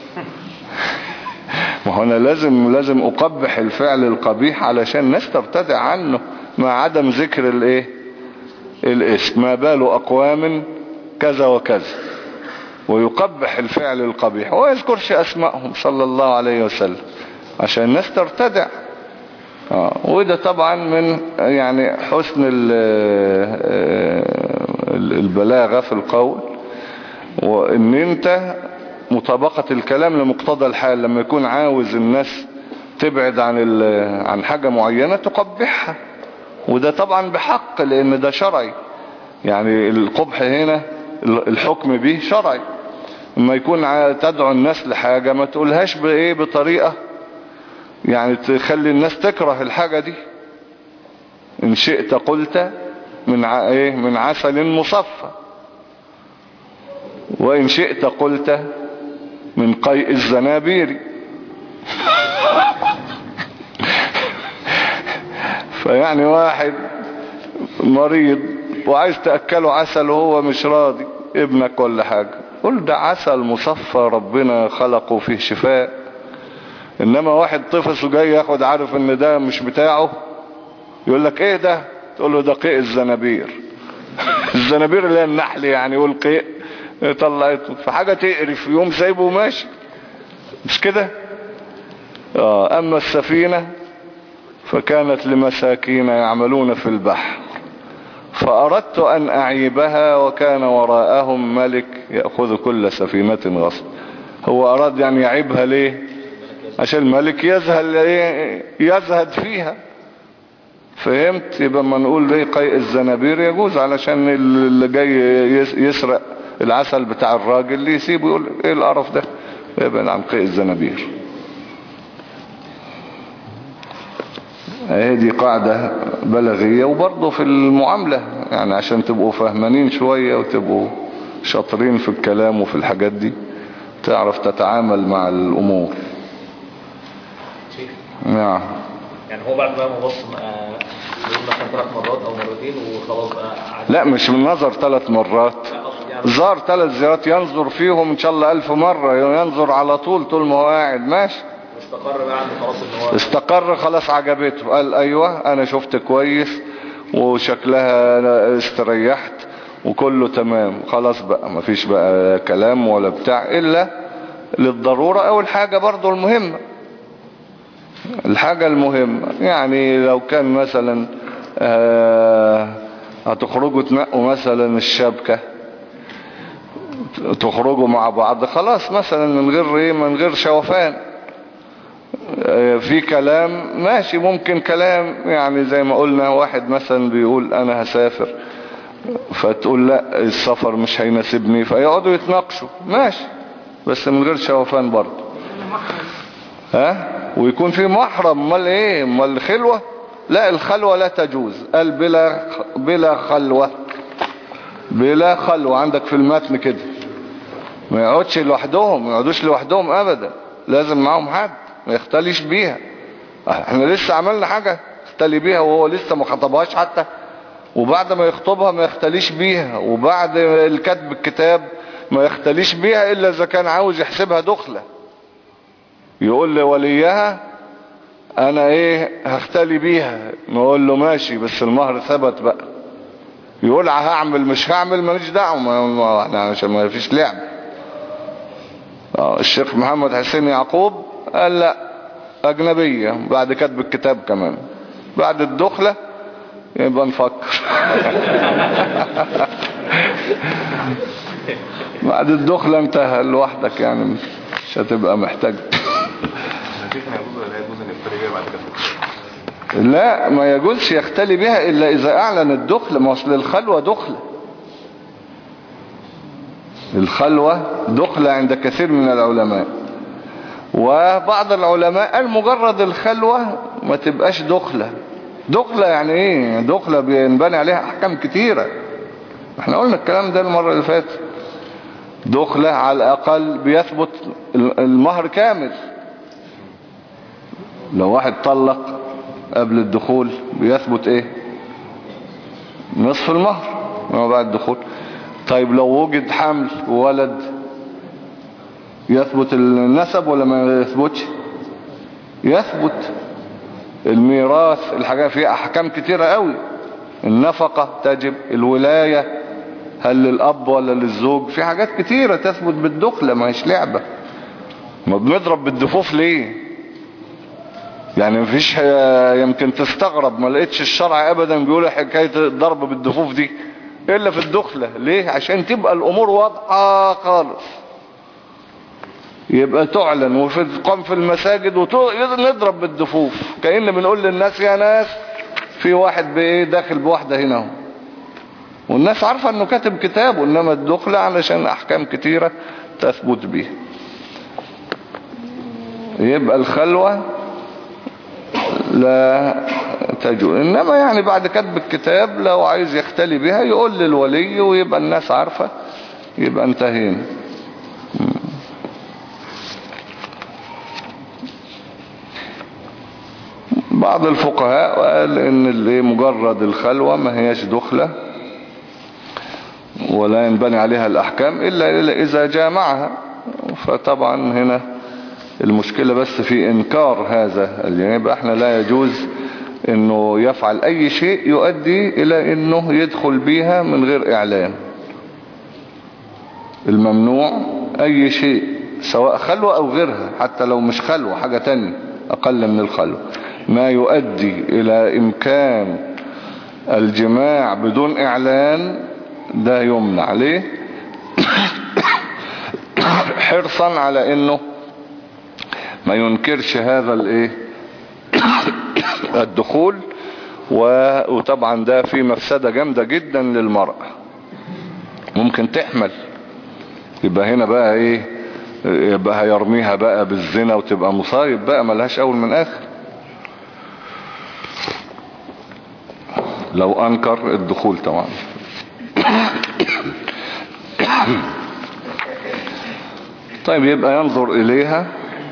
ما هو انا لازم لازم اقبح الفعل القبيح علشان الناس ترتدع عنه، مع عدم ذكر الايه؟ الاسم. ما بال اقوام كذا وكذا، ويقبح الفعل القبيح ويذكرش اسمائهم صلى الله عليه وسلم عشان الناس ترتدع. آه. وده طبعا من يعني حسن البلاغة في القول، وان انت مطابقة الكلام لمقتضى الحال. لما يكون عاوز الناس تبعد عن عن حاجة معينة تقبحها، وده طبعا بحق لان ده شرعي. يعني القبح هنا الحكم به شرعي. لما يكون تدعو الناس لحاجة ما تقولهاش بايه؟ بطريقة يعني تخلي الناس تكره الحاجة دي. ان شئت قلت من ع... ايه؟ من عسل مصفى، وان شئت قلت من قيء الزنابير. فيعني واحد مريض وعايز تأكله عسل وهو مش راضي، ابنك ولا حاجة، قل ده عسل مصفى ربنا خلقه فيه شفاء. انما واحد طفس وجاي ياخد عارف ان ده مش بتاعه، يقول لك ايه ده؟ تقول له ده قيء الزنابير. الزنابير اللي هي النحل يعني، والقيء طلعته في حاجة تقرف، يوم سايبه وماشي، مش كده؟ آه اما السفينة فكانت لمساكين يعملون في البحر فأردت أن أعيبها وكان وراءهم ملك يأخذ كل سفينة غصب. هو أراد يعني يعيبها ليه؟ عشان الملك يزهد, يزهد فيها. فهمت؟ يبقى ما نقول ليه قيء الزنابير يجوز، علشان اللي جاي يسرق العسل بتاع الراجل اللي يسيبه يقول ايه القرف ده، يبقى عن قيء الزنابير. هذه قاعدة بلاغية وبرضه في المعاملة، يعني عشان تبقوا فهمانين شوية وتبقوا شاطرين في الكلام وفي الحاجات دي، تعرف تتعامل مع الأمور. نعم.
يعني هو بعد ما بص يقول مثلا ثلاث مرات او مرتين وخلاص بقى؟
لا مش من نظر ثلاث مرات، زار ثلاث زيارات ينظر فيهم ان شاء الله الف مرة، ينظر على طول طول ما هو قاعد ماشي.
استقر بقى عنده خلاص ان هو
استقر خلاص، عجبته، قال ايوه انا شفت كويس وشكلها استريحت وكله تمام، خلاص بقى مفيش بقى كلام ولا بتاع الا للضرورة او الحاجة برضو المهمة. الحاجة المهمة يعني لو كان مثلا آه هتخرجوا تنقوا مثلا الشبكة، تخرجوا مع بعض خلاص مثلا من غير ايه، من غير شوفان، آه في كلام ماشي، ممكن كلام يعني زي ما قلنا واحد مثلا بيقول انا هسافر، فتقول لا السفر مش هيناسبني، فيقعدوا يتناقشوا ماشي، بس من غير شوفان برضه. ها؟ ويكون في محرم. امال ايه؟ امال الخلوة؟ لا الخلوة لا تجوز، قال بلا بلا خلوة، بلا خلوة عندك في المتن كده، ما يقعدش لوحدهم، ما يقعدوش لوحدهم ابدا، لازم معهم حد ما يختليش بيها. احنا لسه عملنا حاجة اختلي بيها وهو لسه ما خطبهاش حتى، وبعد ما يخطبها ما يختليش بيها، وبعد الكتب الكتاب ما يختليش بيها الا اذا كان عاوز يحسبها دخلة، يقول لي وليها انا ايه هختلي بيها، نقول له ماشي بس المهر ثبت بقى، يقول هعمل مش هعمل ماليش دعوه، احنا عشان ما فيش لعب. اه الشيخ محمد حسين يعقوب قال لا اجنبية بعد كتب الكتاب كمان، بعد الدخلة يبقى نفكر. بعد الدخلة انتهى لوحدك يعني، مش هتبقى محتاج. لا ما يجوزش يختلي بها الا اذا اعلن الدخل، ما اصل الخلوة دخلة، الخلوة دخلة عند كثير من العلماء، وبعض العلماء قال مجرد الخلوة ما تبقاش دخلة. دخلة يعني ايه؟ دخلة بينبني عليها احكام كتيرة، احنا قلنا الكلام ده المرة اللي فاتت. دخلة على الاقل بيثبت المهر كامل، لو واحد طلق قبل الدخول بيثبت ايه؟ نصف المهر ما بعد الدخول. طيب لو وجد حمل وولد يثبت النسب ولا ما يثبتش؟ يثبت. الميراث الحاجة فيها احكام كتيرة قوي، النفقة تجب، الولاية هل للاب ولا للزوج، في حاجات كتيرة تثبت بالدخلة، ما هيش لعبة. ما بنضرب بالدفوف ليه؟ يعني مفيش، يمكن تستغرب ما لقيتش الشرع ابدا بيقول حكاية الضرب بالدفوف دي الا في الدخلة. ليه؟ عشان تبقى الامور واضحة خالص، يبقى تعلن وفي تقام في المساجد ونضرب بالدفوف كأن بنقول للناس يا ناس في واحد بايه داخل بواحدة هنا هو. والناس عارفة انه كاتب كتابه، انما الدخلة علشان احكام كتيرة تثبت به. يبقى الخلوة لا تجوز، انما يعني بعد كتب الكتاب لو عايز يختلي بها يقول للولي ويبقى الناس عارفة، يبقى انتهينا. بعض الفقهاء قال ان مجرد الخلوة ما هياش دخلة ولا ينبني عليها الاحكام الا اذا جامعها، فطبعا هنا المشكلة بس في إنكار هذا، يعني يبقى احنا لا يجوز انه يفعل اي شيء يؤدي الى انه يدخل بيها من غير اعلان. الممنوع اي شيء سواء خلوة او غيرها، حتى لو مش خلوة حاجة تانية اقل من الخلوة، ما يؤدي الى امكان الجماع بدون اعلان ده يمنع. ليه؟ حرصا على انه ما ينكرش هذا الايه الدخول، وطبعا ده في مفسدة جامدة جدا للمرأة، ممكن تحمل، يبقى هنا بقى ايه، يبقى هيرميها بقى بالزنا وتبقى مصايب بقى ملهاش اول من اخر لو انكر الدخول طبعا. طيب يبقى ينظر اليها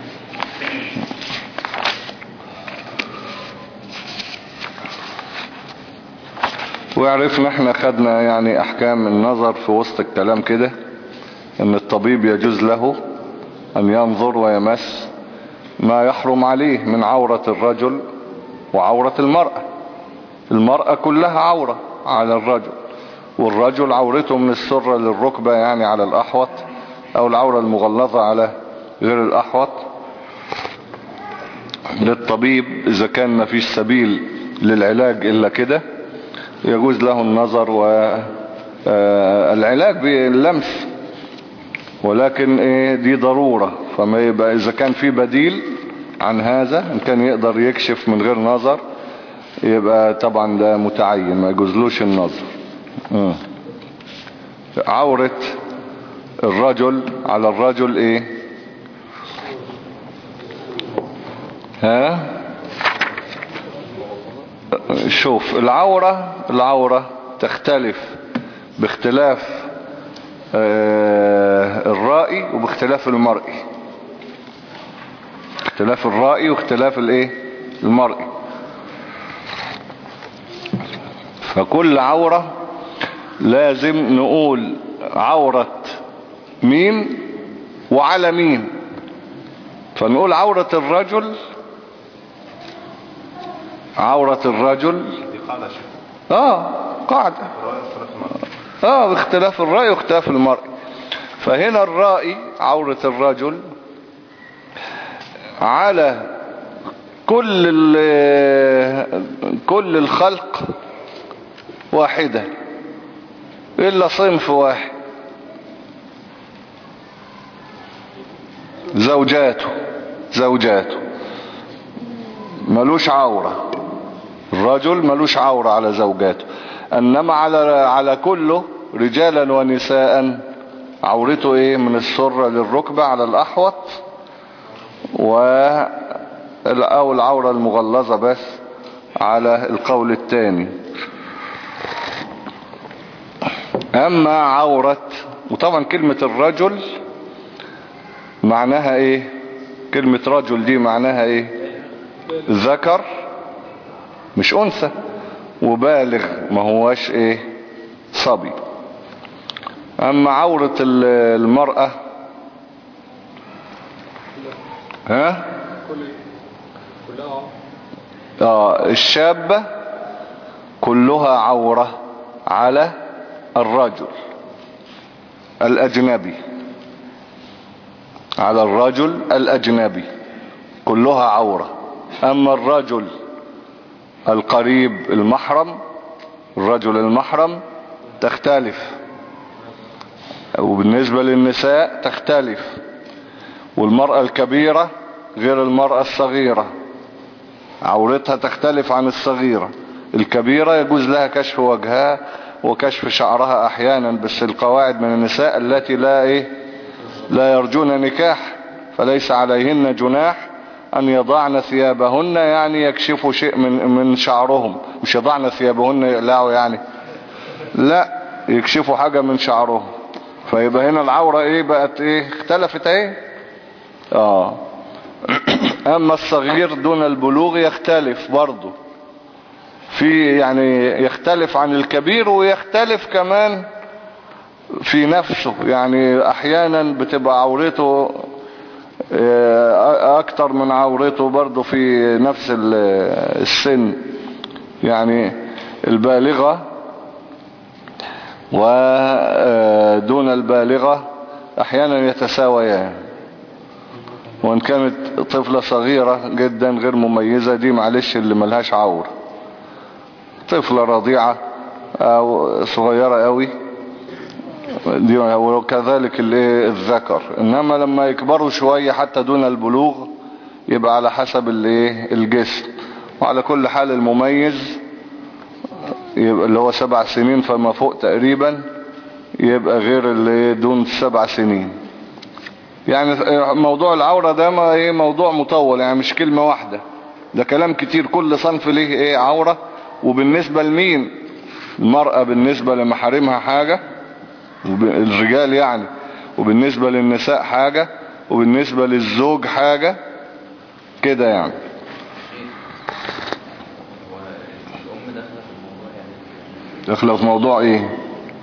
وعرفنا احنا خدنا يعني احكام النظر في وسط الكلام كده، ان الطبيب يجوز له ان ينظر ويمس ما يحرم عليه من عورة الرجل وعورة المرأة. المرأة كلها عورة على الرجل، والرجل عورته من السرة للركبة يعني على الأحوط، او العورة المغلظة على غير الأحوط. للطبيب اذا كان ما فيش سبيل للعلاج الا كده يجوز له النظر والعلاج باللمس، ولكن ايه دي ضرورة، فما يبقى اذا كان في بديل عن هذا ان كان يقدر يكشف من غير نظر يبقى طبعا ده متعين ما يجوزلوش النظر. م. عورة الرجل على الرجل ايه؟ ها شوف العورة العورة تختلف باختلاف آه الرائي وباختلاف المرئي، اختلاف الرائي واختلاف الايه المرئي. فكل عورة لازم نقول عورة مين وعلى مين. فنقول عورة الرجل عورة الرجل
دي قاعدة شيء.
اه قاعدة اه باختلاف الرأي واختلاف المرء. فهنا الرأي عورة الرجل على كل كل الخلق واحدة إلا صنف واحد، زوجاته زوجاته ملوش عورة، الرجل ملوش عورة على زوجاته، انما على على كله رجالا ونساء عورته ايه من السرة للركبة على الاحوط، و او العورة المغلظة بس على القول الثاني. اما عورة، وطبعا كلمة الرجل معناها ايه، كلمة رجل دي معناها ايه، ذكر مش انثى، وبالغ ما هواش ايه صبي. اما عورة المرأة ها اه الشابة كلها عورة على الرجل الاجنبي، على الرجل الاجنبي كلها عورة. اما الرجل القريب المحرم، الرجل المحرم تختلف، وبالنسبة للنساء تختلف، والمرأة الكبيرة غير المرأة الصغيرة عورتها تختلف عن الصغيرة. الكبيرة يجوز لها كشف وجهها وكشف شعرها احيانا، بس القواعد من النساء التي لا ايه لا يرجون نكاح فليس عليهن جناح ان يضعن ثيابهن، يعني يكشفوا شيء من من شعرهم، مش يضعن ثيابهن يقلعوا يعني، لا يكشفوا حاجة من شعرهم. فيبقى هنا العورة ايه بقت ايه اختلفت ايه اه اما الصغير دون البلوغ يختلف برضه في، يعني يختلف عن الكبير ويختلف كمان في نفسه، يعني احيانا بتبقى عورته اكتر من عورته برضو في نفس السن، يعني البالغة ودون البالغة احيانا يتساويان، وان كانت طفلة صغيرة جدا غير مميزة دي معلش اللي ملهاش عورة، طفلة رضيعة او صغيرة قوي دي، وكذلك الذكر. انما لما يكبروا شوية حتى دون البلوغ يبقى على حسب الجسم. وعلى كل حال المميز يبقى اللي هو سبع سنين فما فوق تقريبا يبقى غير اللي دون سبع سنين. يعني موضوع العورة ده ما ايه موضوع مطول، يعني مش كلمة واحدة، ده كلام كتير. كل صنف ليه ايه عورة، وبالنسبة لمين؟ المرأة بالنسبة لمحارمها حاجة، الرجال يعني، وبالنسبة للنساء حاجة، وبالنسبة للزوج حاجة كده يعني. داخله في موضوع ايه؟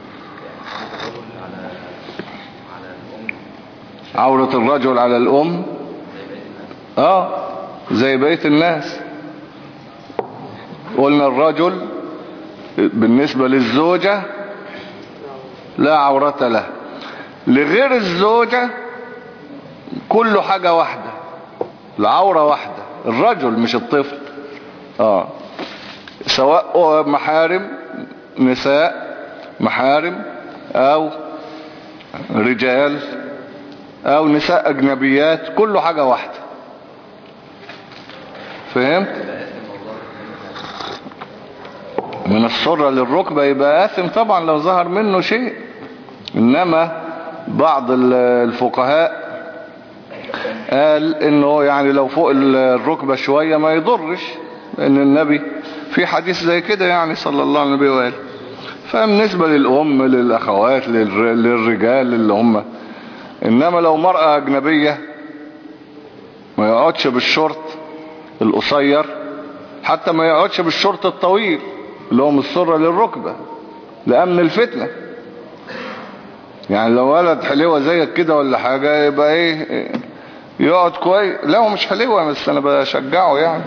عورة الرجل على الام اه زي بقية الناس. قلنا الرجل بالنسبة للزوجة لا عورة له، لغير الزوجة كله حاجة واحدة، العورة واحدة، الرجل مش الطفل. اه سواء محارم نساء محارم او رجال او نساء اجنبيات، كله حاجة واحدة. فهمت؟ من السرة للركبة يبقى آثم طبعا لو ظهر منه شيء. انما بعض الفقهاء قال انه يعني لو فوق الركبة شوية ما يضرش، لان النبي في حديث زي كده يعني صلى الله عليه وآله. فبالنسبة للأم للأخوات للرجال اللي هم، انما لو مرأة اجنبية ما يقعدش بالشورت القصير، حتى ما يقعدش بالشورت الطويل اللي هو من السرة للركبة لأمن الفتنة. يعني لو ولد حلوة زيك كده ولا حاجة يبقى ايه يقعد كويس. لا هو مش حلوة بس انا بشجعه يعني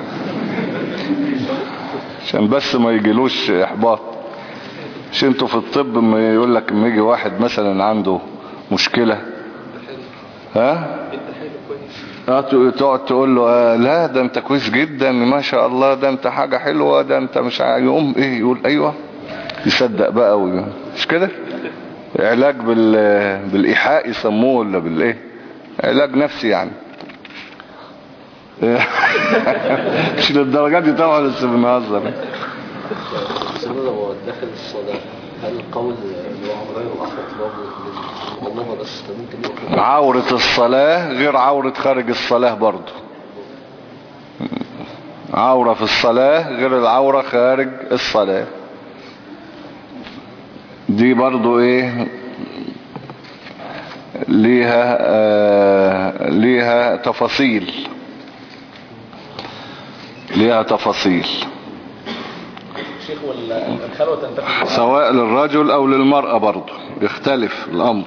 عشان بس ما يجيلوش احباط. مش انتوا في الطب ما يقول لك ما يجي واحد مثلا عنده مشكلة ها اه تقعد تقول له آه لا ده انت كويس جدا ما شاء الله، ده انت حاجة حلوة، ده انت مش يقوم ايه يقول ايوه يصدق بقى ويقول. مش كده؟ علاج بال بالايحاء يسموه ولا بالايه، علاج نفسي يعني مش للدرجات دي طبعا بس بنهزر.
سيدنا لو داخل الصلاة هل القول اللي هو غير الأخرى والله بس ممكن يقول
عورة الصلاة غير عورة خارج الصلاة برضو. عورة في الصلاة غير العورة خارج الصلاة، دي برضو ايه ليها آه ليها تفاصيل ليها تفاصيل
شيخ. والخلوة تنتفي
سواء للرجل او للمرأة برضو يختلف الامر.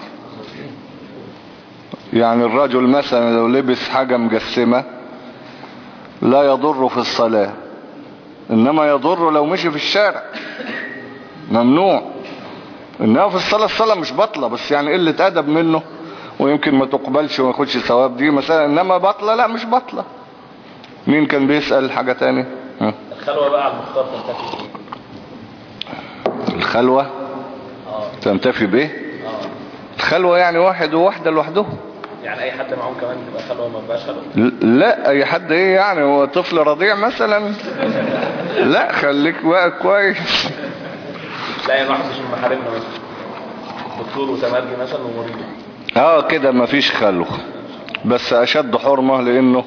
يعني الرجل مثلا لو لبس حاجة مجسمة لا يضر في الصلاة، انما يضر لو مشي في الشارع ممنوع. انما في الصلاة الصلاة مش بطلة، بس يعني قلة ادب منه ويمكن ما تقبلش وما ياخدش ثواب دي مثلا. انما بطلة لا مش بطلة. مين كان بيسأل حاجة تاني؟ ها؟
الخلوة بقى على المختار تنتفي بايه؟
الخلوة
اه
تنتفي بايه؟
اه
الخلوة يعني واحد وواحدة لوحدهم،
يعني اي حد معهم كمان تبقى خلوة ما بقاش خلوة؟
لا اي حد ايه يعني، هو طفل رضيع مثلا لا خليك بقى كويس.
لا يعني واحد مش من محارمنا مثلا دكتور وتمرجي مثلا ومريض
اه كده مفيش خلوة، بس اشد حرمة لانه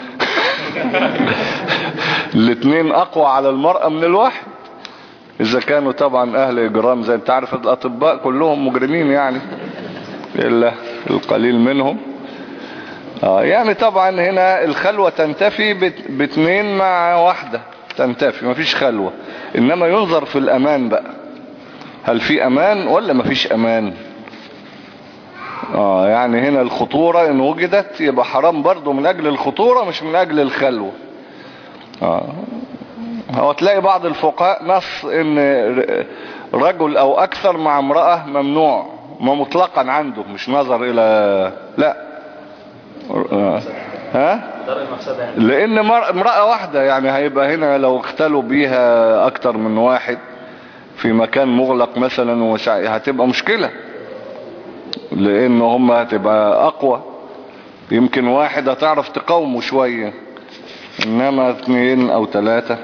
الاثنين اقوى على المرأة من الواحد، اذا كانوا طبعا اهل اجرام. زي انت عارف الاطباء كلهم مجرمين يعني الا القليل منهم. آه يعني طبعا هنا الخلوة تنتفي باثنين مع واحدة تنتفي، مفيش خلوة. انما ينظر في الامان بقى، هل في امان ولا مفيش امان. اه يعني هنا الخطورة ان وجدت يبقى حرام برضو من اجل الخطورة مش من اجل الخلوة. اه هو تلاقي بعض الفقهاء نص ان رجل او اكثر مع امرأة ممنوع، ما مطلقا عنده مش نظر الى لا آه. ها لان امرأة واحدة يعني هيبقى هنا لو اختلوا بيها اكتر من واحد في مكان مغلق مثلا هتبقى مشكلة، لان هم هتبقى اقوى، يمكن واحد هتعرف تقاومه شوية انما اثنين او ثلاثة.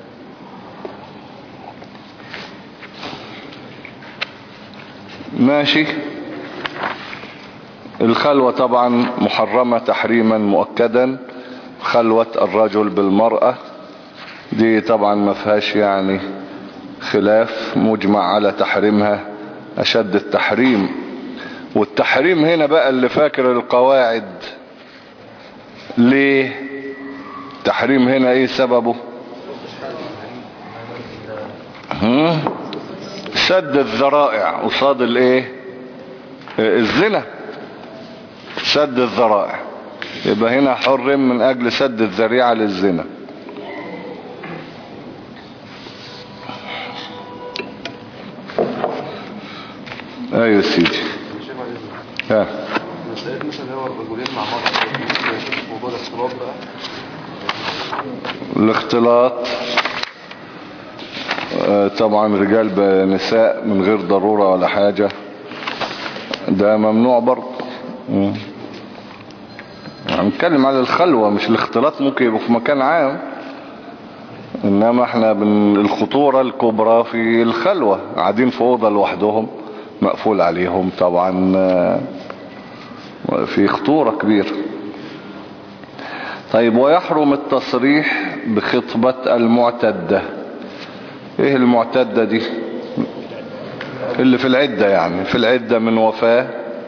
ماشي. الخلوة طبعا محرمة تحريما مؤكدا، خلوة الرجل بالمرأة دي طبعا ما فيهاش يعني خلاف، مجمع على تحريمها اشد التحريم. والتحريم هنا بقى اللي فاكر القواعد ليه تحريم هنا ايه سببه؟ هم؟ سد الذرائع قصاد الايه الزنا، سد الذرائع، يبقى هنا حرم من اجل سد الذريعة للزنا. ايوه سيدي. ها
مسألة مثلا هو الرجلين مع بعض موضوع الاختلاط بقى.
الاختلاط طبعا رجال بنساء من غير ضرورة ولا حاجة ده ممنوع برضه. هنتكلم على الخلوة مش الاختلاط، ممكن يبقوا في مكان عام، انما احنا بن الخطورة الكبرى في الخلوة، قاعدين في اوضة لوحدهم مقفول عليهم، طبعا في خطورة كبيرة. طيب ويحرم التصريح بخطبة المعتدة. ايه المعتدة دي؟ اللي في العدة، يعني في العدة من وفاة،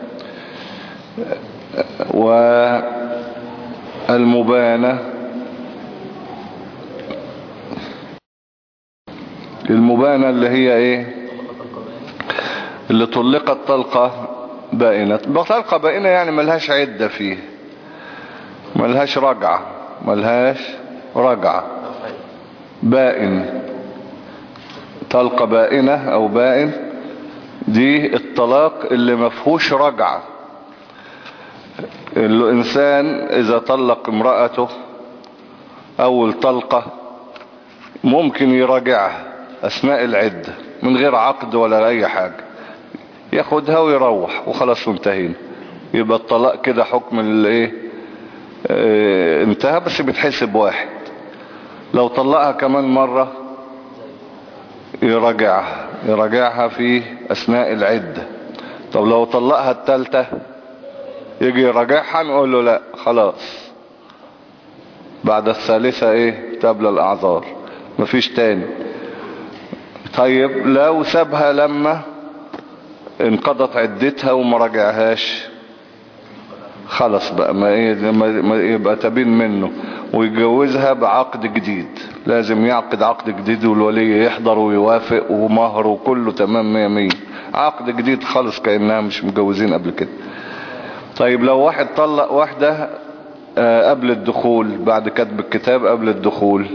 والمبانة، المبانة اللي هي ايه؟ اللي طلقت طلقة بائنة. طلقة بائنة يعني ملهاش عدة فيه، ملهاش رجعة، ملهاش رجعة، بائن. طلقة بائنة او بائن دي الطلاق اللي مفهوش رجعة. الانسان اذا طلق امرأته اول طلقة ممكن يراجعها اثناء العدة من غير عقد ولا اي حاجة، ياخدها ويروح وخلاص وانتهينا، يبقى الطلاق كده حكم الايه اه انتهى، بس بتحسب واحد. لو طلقها كمان مرة يراجعها يراجعها في اثناء العدة. طب لو طلقها التالتة يجي يراجعها نقول له لا خلاص بعد الثالثة ايه تبلى الاعذار مفيش تاني. طيب لو سابها لما انقضت عدتها وما راجعهاش خلاص بقى ما ايه ما يبقى تبين منه ويجوزها بعقد جديد، لازم يعقد عقد جديد والولي يحضر ويوافق ومهر وكله تمام مية مية، عقد جديد خالص كأنها مش مجوزين قبل كده. طيب لو واحد طلق واحدة قبل الدخول بعد كتب الكتاب قبل الدخول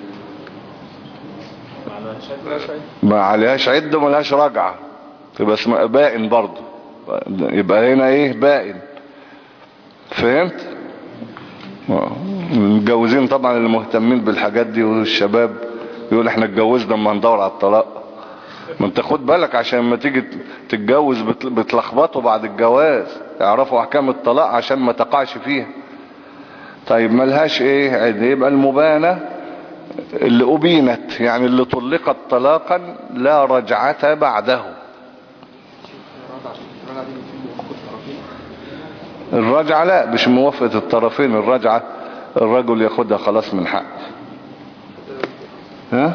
ما عليهاش عدة وما لهاش رجعة، يبقى اسمها بائن برضه، يبقى هنا ايه بائن. فهمت؟ المتجوزين طبعا اللي مهتمين بالحاجات دي والشباب يقول احنا اتجوزنا اما ندور على الطلاق، ما انت خد بالك عشان ما تيجي تتجوز بتلخبطوا بعد الجواز، يعرفوا احكام الطلاق عشان ما تقعش فيها. طيب ملهاش ايه عدة، يبقى المبانة اللي أبينت يعني اللي طلقت طلاقا لا رجعة بعده. الرجعة لا مش موافقة الطرفين، الرجعة الرجل ياخدها خلاص من حقه. ها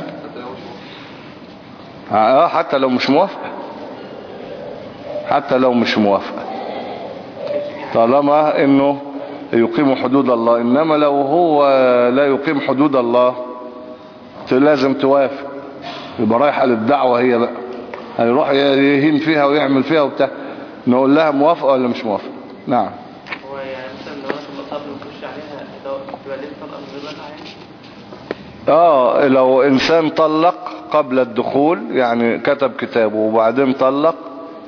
اه حتى لو مش موافقة، حتى لو مش موافقة طالما انه يقيم حدود الله. انما لو هو لا يقيم حدود الله لازم توافق، يبقى رايحة للدعوة هي بقى، هيروح يهين فيها ويعمل فيها وبتاع، نقول لها موافقة ولا مش موافقة. نعم.
هو يعني مثلا لو انا طلقتها قبل ما اخش عليها ده تبقى ليه طلقه من غير وجع يعني؟
اه لو انسان طلق قبل الدخول يعني كتب كتابه وبعدين طلق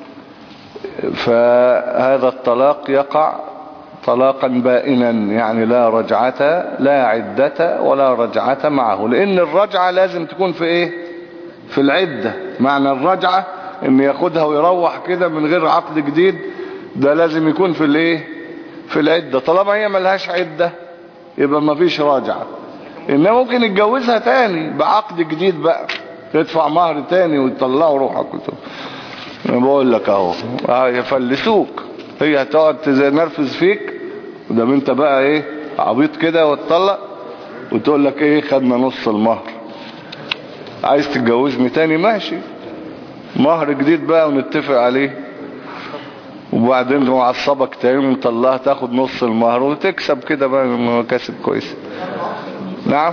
فهذا الطلاق يقع طلاقا بائنا يعني لا رجعة لا عدة ولا رجعة معه، لان الرجعة لازم تكون في ايه؟ في العدة. معنى الرجعة ان ياخدها ويروح كده من غير عقد جديد، ده لازم يكون في الايه؟ في العدة. طالما هي ملهاش عدة يبقى ما فيش راجعة. انما ممكن يتجوزها تاني بعقد جديد بقى، تدفع مهر تاني ويطلعوا روحك. انا بقول لك اهو يفلسوك، هي هتقعد تنرفز فيك ودام انت بقى ايه عبيط كده وتطلق وتقول لك ايه خدنا نص المهر، عايز تتجوزني تاني ماشي، مهر جديد بقى ونتفق عليه، وبعدين معصبك تاني ونطلعها تاخد نص المهر وتكسب كده بقى مكاسب كويسه. نعم.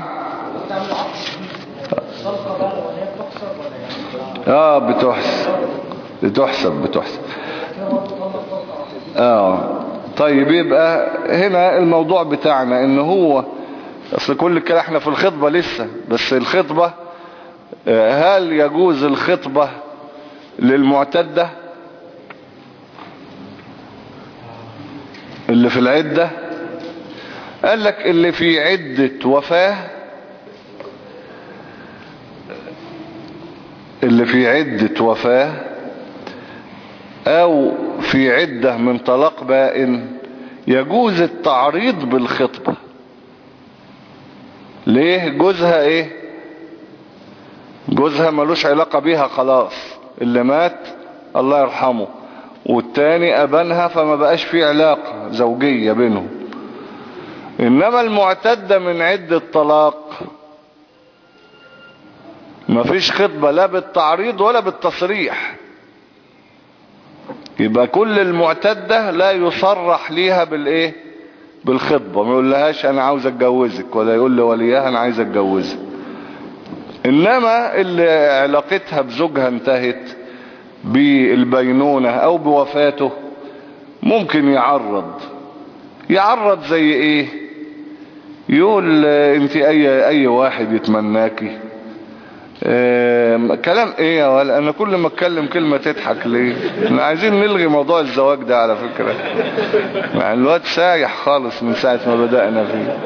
اه بتحسب بتحسب بتحسب اه. طيب يبقى هنا الموضوع بتاعنا ان هو اصل كل الكلام احنا في الخطبة لسه، بس الخطبة هل يجوز الخطبة للمعتدة اللي في العدة؟ قال لك اللي في عدة وفاة، اللي في عدة وفاة او في عدة من طلاق بائن يجوز التعريض بالخطبة. ليه؟ جوزها ايه؟ جوزها ملوش علاقة بيها خلاص، اللي مات الله يرحمه، والتاني ابنها فما بقاش في علاقة زوجية بينهم. انما المعتدة من عدة طلاق مفيش خطبة لا بالتعريض ولا بالتصريح، يبقى كل المعتدة لا يصرح ليها بالايه؟ بالخطبة. ما يقول لهاش انا عاوز اتجوزك، ولا يقول لوليها انا عايز اتجوزك. انما اللي علاقتها بزوجها انتهت بالبينونة او بوفاته ممكن يعرض. يعرض زي ايه؟ يقول انت اي اي واحد يتمناكي. اه كلام ايه يا ولا انا كل ما اتكلم كلمة تضحك ليه؟ احنا عايزين نلغي موضوع الزواج ده على فكرة، مع الواد سايح خالص من ساعة ما بدأنا فيه.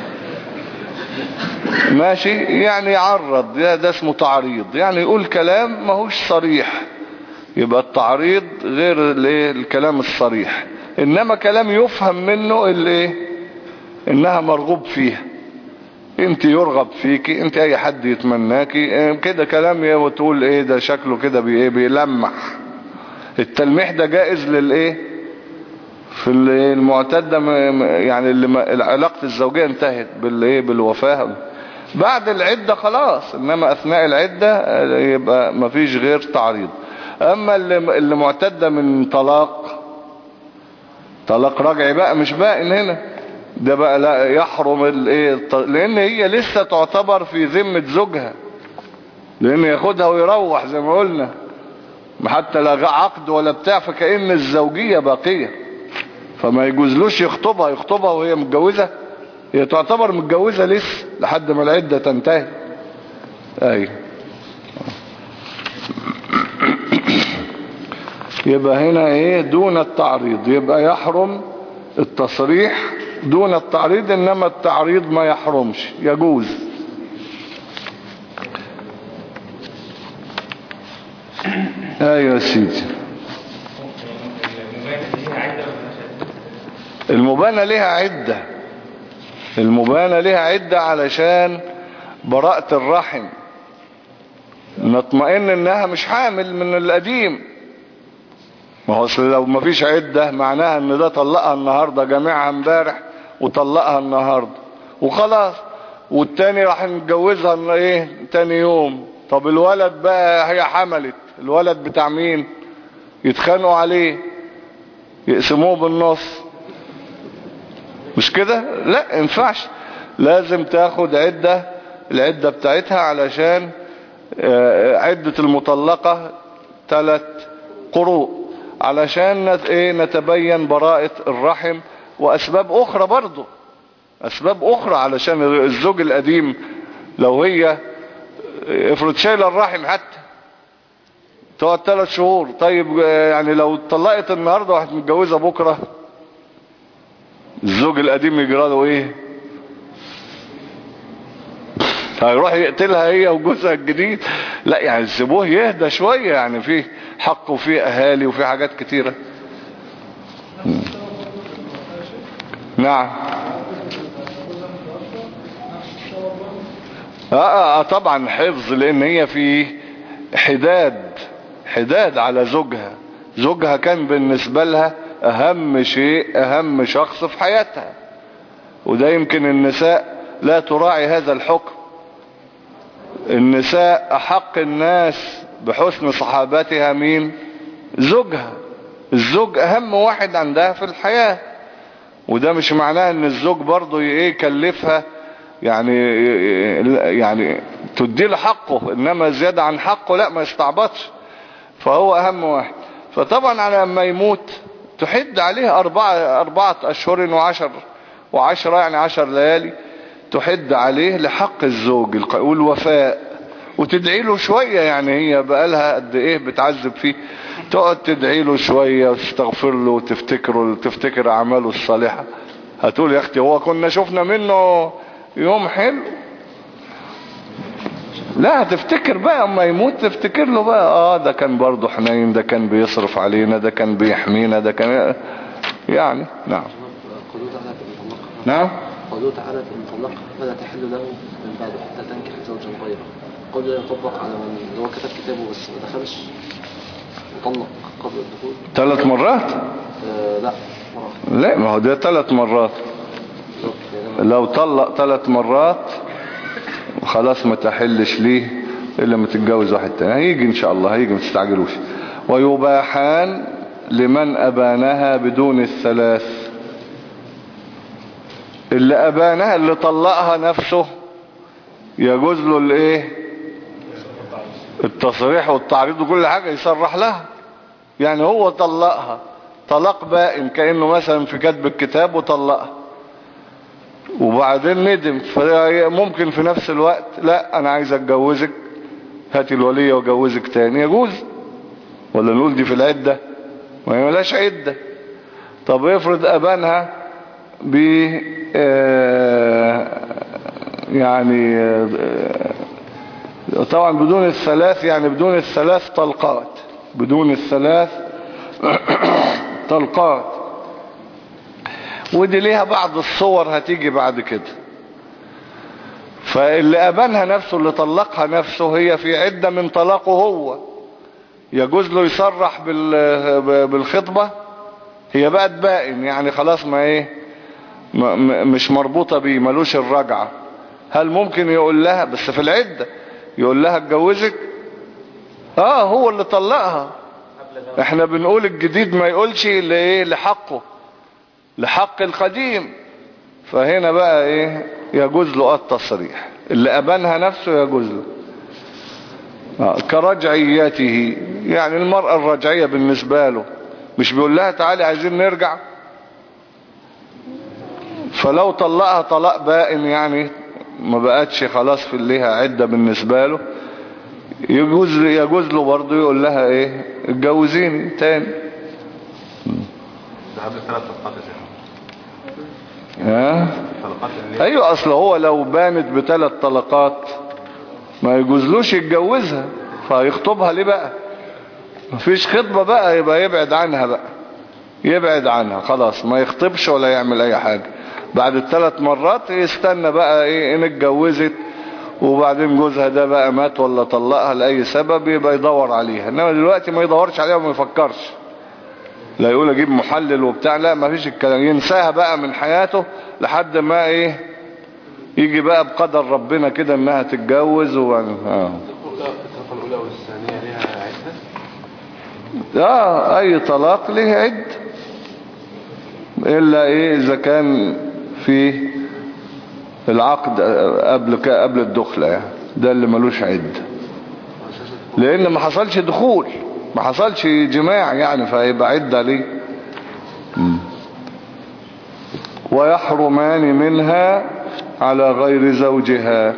ماشي، يعني يعرض، ده اسمه تعريض، يعني يقول كلام ماهوش صريح، يبقى التعريض غير الايه الكلام الصريح. انما كلام يفهم منه الايه انها مرغوب فيها، انت يرغب فيكي، انت اي حد يتمناكي كده، كلام ايه وتقول ايه ده شكله كده بي بيلمح. التلميح ده جائز للايه في المعتدة، يعني اللي علاقة الزوجية انتهت بالايه بالوفاة. بعد العدة خلاص، انما اثناء العدة يبقى مفيش غير تعريض. اما اللي, اللي معتدة من طلاق، طلاق رجعي بقى مش بائن هنا، ده بقى لا يحرم الايه، لان هي لسه تعتبر في ذمة زوجها، لان ياخدها ويروح زي ما قلنا، حتى لا عقد ولا بتاع، فكأن الزوجية باقية، فما يجوزلوش يخطبها يخطبها وهي متجوزة، هي تعتبر متجوزة لسه لحد ما العدة تنتهي. ايوه. يبقى هنا ايه دون التعريض، يبقى يحرم التصريح دون التعريض، انما التعريض ما يحرمش يجوز. ايوه يا سيدي. المبانة لها عدة، المبانة لها عدة علشان براءة الرحم، نطمئن انها مش حامل من القديم. ما هو لو ما فيش عدة معناها ان ده طلقها النهاردة جامعها امبارح وطلقها النهاردة وخلاص، والتاني راح نتجوزها ايه تاني يوم. طب الولد بقى هي حملت، الولد بتاع مين؟ يتخانقوا عليه، يقسموه بالنص، مش كده؟ لا ينفعش، لازم تاخد عدة، العدة بتاعتها، علشان عدة المطلقة ثلاث قروء، علشان نت- ايه نتبين براءة الرحم واسباب اخرى برضو، اسباب اخرى علشان الزوج القديم لو هي افرض شايله الرحم حتى تقعد ثلاث شهور، طيب يعني لو اتطلقت النهارده واحد متجوزه بكره الزوج القديم يجرى له ايه؟ هيروح يقتلها هي وجوزها الجديد؟ لا يعني سيبوه يهدى شويه، يعني فيه حق وفيه اهالي وفيه حاجات كتيره. نعم. اه, آه طبعا حفظ، لان هي في حداد حداد على زوجها، زوجها كان بالنسبة لها اهم شيء، اهم شخص في حياتها، وده يمكن النساء لا تراعي هذا الحكم. النساء احق الناس بحسن صحابتها مين؟ زوجها. الزوج اهم واحد عندها في الحياة، وده مش معناه ان الزوج برضو ايه يكلفها، يعني يعني تدي له حقه، انما زيادة عن حقه لا ما يستعبطش، فهو اهم واحد. فطبعا على ما يموت تحد عليه اربعة, اربعة اشهر وعشر وعشرة يعني عشر ليالي، تحد عليه لحق الزوج والوفاء، وتدعي له شوية، يعني هي بقالها قد ايه بتعذب فيه، تقعد تدعي له شوية وتستغفر له وتفتكره، تفتكر اعماله الصالحة. هتقول يا اختي هو كنا شفنا منه يوم حلو؟ لا، هتفتكر بقى اما يموت تفتكر له بقى، اه ده كان برضه حنين، ده كان بيصرف علينا، ده كان بيحمينا، ده كان يعني. نعم.
قوله تعالى في المطلقة
نعم.
قوله تعالى في المطلقة فلا تحل له من بعد حتى تنكح زوجا غيره. قوله لا يطبق على من هو كتب كتابه بس ما دخلش وطلق قبل الدخول.
ثلاث مرات؟
آه لا مرة.
لا، ما هو ده ثلاث مرات. لو طلق ثلاث مرات خلاص ما تحلش ليه الا ما تتجوز واحد تاني. هيجي ان شاء الله، هيجي، ما تستعجلوش. ويباحان لمن ابانها بدون الثلاث. اللي ابانها اللي طلقها نفسه يجوز له الايه؟ التصريح والتعريض وكل حاجة، يصرح لها. يعني هو طلقها طلاق بائن، كأنه مثلا في كتب الكتاب وطلقها وبعدين ندم، فممكن في نفس الوقت لا انا عايز اتجوزك، هاتي الولية وجوزك تاني، يجوز. ولا نقول دي في العدة؟ ما هي ملاش عدة. طب افرض ابانها ب يعني طبعا بدون الثلاث، يعني بدون الثلاث طلقات، بدون الثلاث طلقات. ودي ليها بعض الصور هتيجي بعد كده. فاللي أبانها نفسه، اللي طلقها نفسه، هي في عدة من طلاقه هو، يجوز له يصرح بالخطبة، هي بقت بائن، يعني خلاص ما ايه مش مربوطة بيه، ملوش الرجعة. هل ممكن يقول لها بس في العدة، يقول لها اتجوزك؟ اه هو اللي طلقها. احنا بنقول الجديد ما يقولش لايه، لحقه، لحق القديم. فهنا بقى ايه يجوز له التصريح، اللي ابانها نفسه يجوز له. آه كرجعيته، يعني المرأة الرجعية بالنسبة له، مش بيقول لها تعالي عايزين نرجع؟ فلو طلقها طلاق بائن، يعني ما بقتش خلاص في ليها عدة بالنسبة له، يجوز يجوز له برضه يقول لها ايه اتجوزيني تاني.
ده قبل ثلاث طلقات يا شيخ.
ها ايوه، اصل هو لو بانت بثلاث طلقات ما يجوزلوش يتجوزها، فيخطبها ليه بقى؟ مفيش خطبة بقى، يبقى يبعد عنها بقى، يبعد عنها خلاص، ما يخطبش ولا يعمل اي حاجة. بعد الثلاث مرات يستنى بقى ايه ان اتجوزت وبعدين جوزها ده بقى مات ولا طلقها لأي سبب، يبقى يدور عليها. انما دلوقتي ما يدورش عليها وما يفكرش، لا يقول اجيب محلل وبتاع، لا ما فيش الكلام، ينساها بقى من حياته لحد ما ايه يجي بقى بقدر ربنا كده انها تتجوز. و... اه
الطلقة الأولى والثانية ليها عدة؟
اه اي طلاق ليه عد، الا ايه اذا كان في العقد قبل قبل الدخلة، يعني ده اللي ملوش عد، لان ما حصلش دخول. ما حصلش جماع يعني، فيبقى عدة ليه. ويحرمان منها على غير زوجها.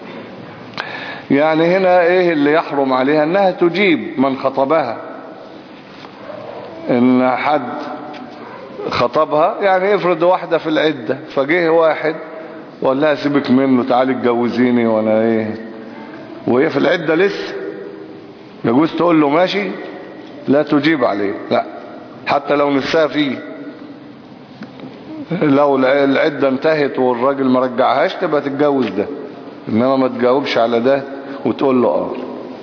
يعني هنا ايه اللي يحرم عليها؟ انها تجيب من خطبها. ان حد خطبها، يعني افرض واحدة في العدة فجيه واحد وقال لها سيبك منه تعالي اتجوزيني وانا ايه، وهي في العدة لسه، يجوز تقول له ماشي؟ لا تجيب عليه، لا، حتى لو نفسها فيه. لو العدة انتهت والراجل ما رجعهاش تبقى تتجوز ده، انما ما تجاوبش على ده وتقول له اه.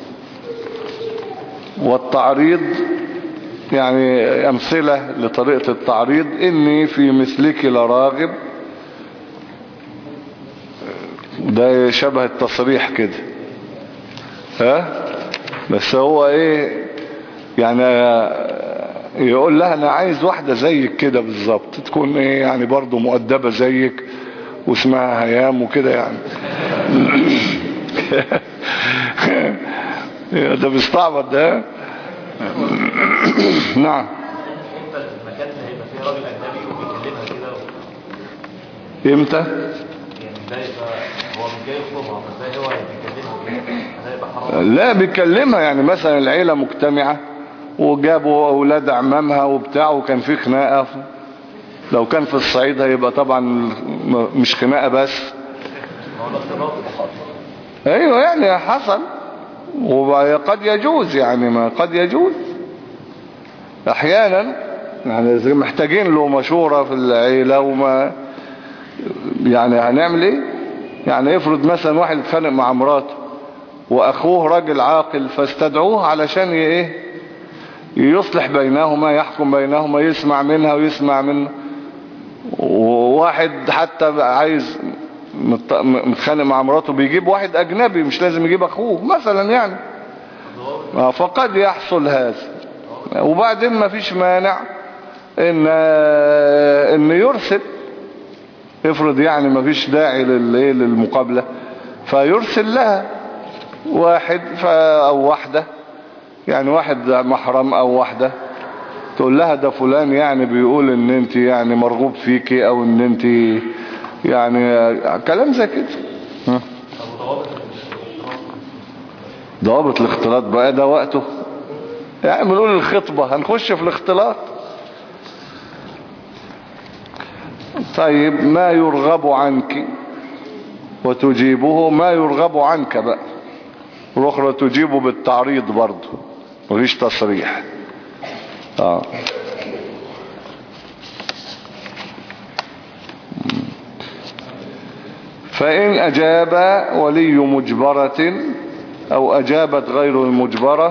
والتعريض يعني امثلة لطريقة التعريض: اني في مثلك لراغب، ده شبه التصريح كده، ها، بس هو ايه يعني، يقول لها انا عايز واحدة زيك كده بالظبط، تكون ايه يعني برضو مؤدبة زيك واسمها هيام وكده يعني. ده بيستعبط ده. نعم.
امتى المكان اللي هيبقى فيه راجل اجنبي وبيكلمها كده؟
امتى؟
يعني ده يبقى هو مش جاي يخطبها، فازاي هو بيكلمها كده؟ ده يبقى حرام.
لا بيكلمها، يعني مثلا العيلة مجتمعة وجابوا اولاد عمامها وبتاع وكان في خناقة. لو كان في الصعيد هيبقى طبعا مش خناقة بس، ايوه يعني حصل، وقد يجوز يعني، ما قد يجوز احيانا يعني، محتاجين له مشورة في العيلة وما يعني هنعمل ايه يعني. يفرض مثلا واحد اتخانق مع مراته واخوه راجل عاقل، فاستدعوه علشان ايه يصلح بينهما، يحكم بينهما، يسمع منها ويسمع منه. وواحد حتى عايز متخانق مع مراته بيجيب واحد اجنبي، مش لازم يجيب اخوه مثلا يعني، فقد يحصل هذا. وبعدين ما فيش مانع ان ان يرسل، افرض يعني ما فيش داعي للمقابلة، فيرسل لها واحد او واحدة، يعني واحد محرم او واحدة، تقول لها ده فلان يعني بيقول ان انت يعني مرغوب فيكي، او ان انت يعني كلام زي كده. ضوابط الاختلاط بقى ده وقته يعني، بنقول الخطبة هنخش في الاختلاط. طيب ما يرغب عنك وتجيبه، ما يرغب عنك بقى الاخرى تجيبه بالتعريض برضه، مفيش تصريح. اه فإن أجاب ولي مجبرة أو أجابت غير المجبرة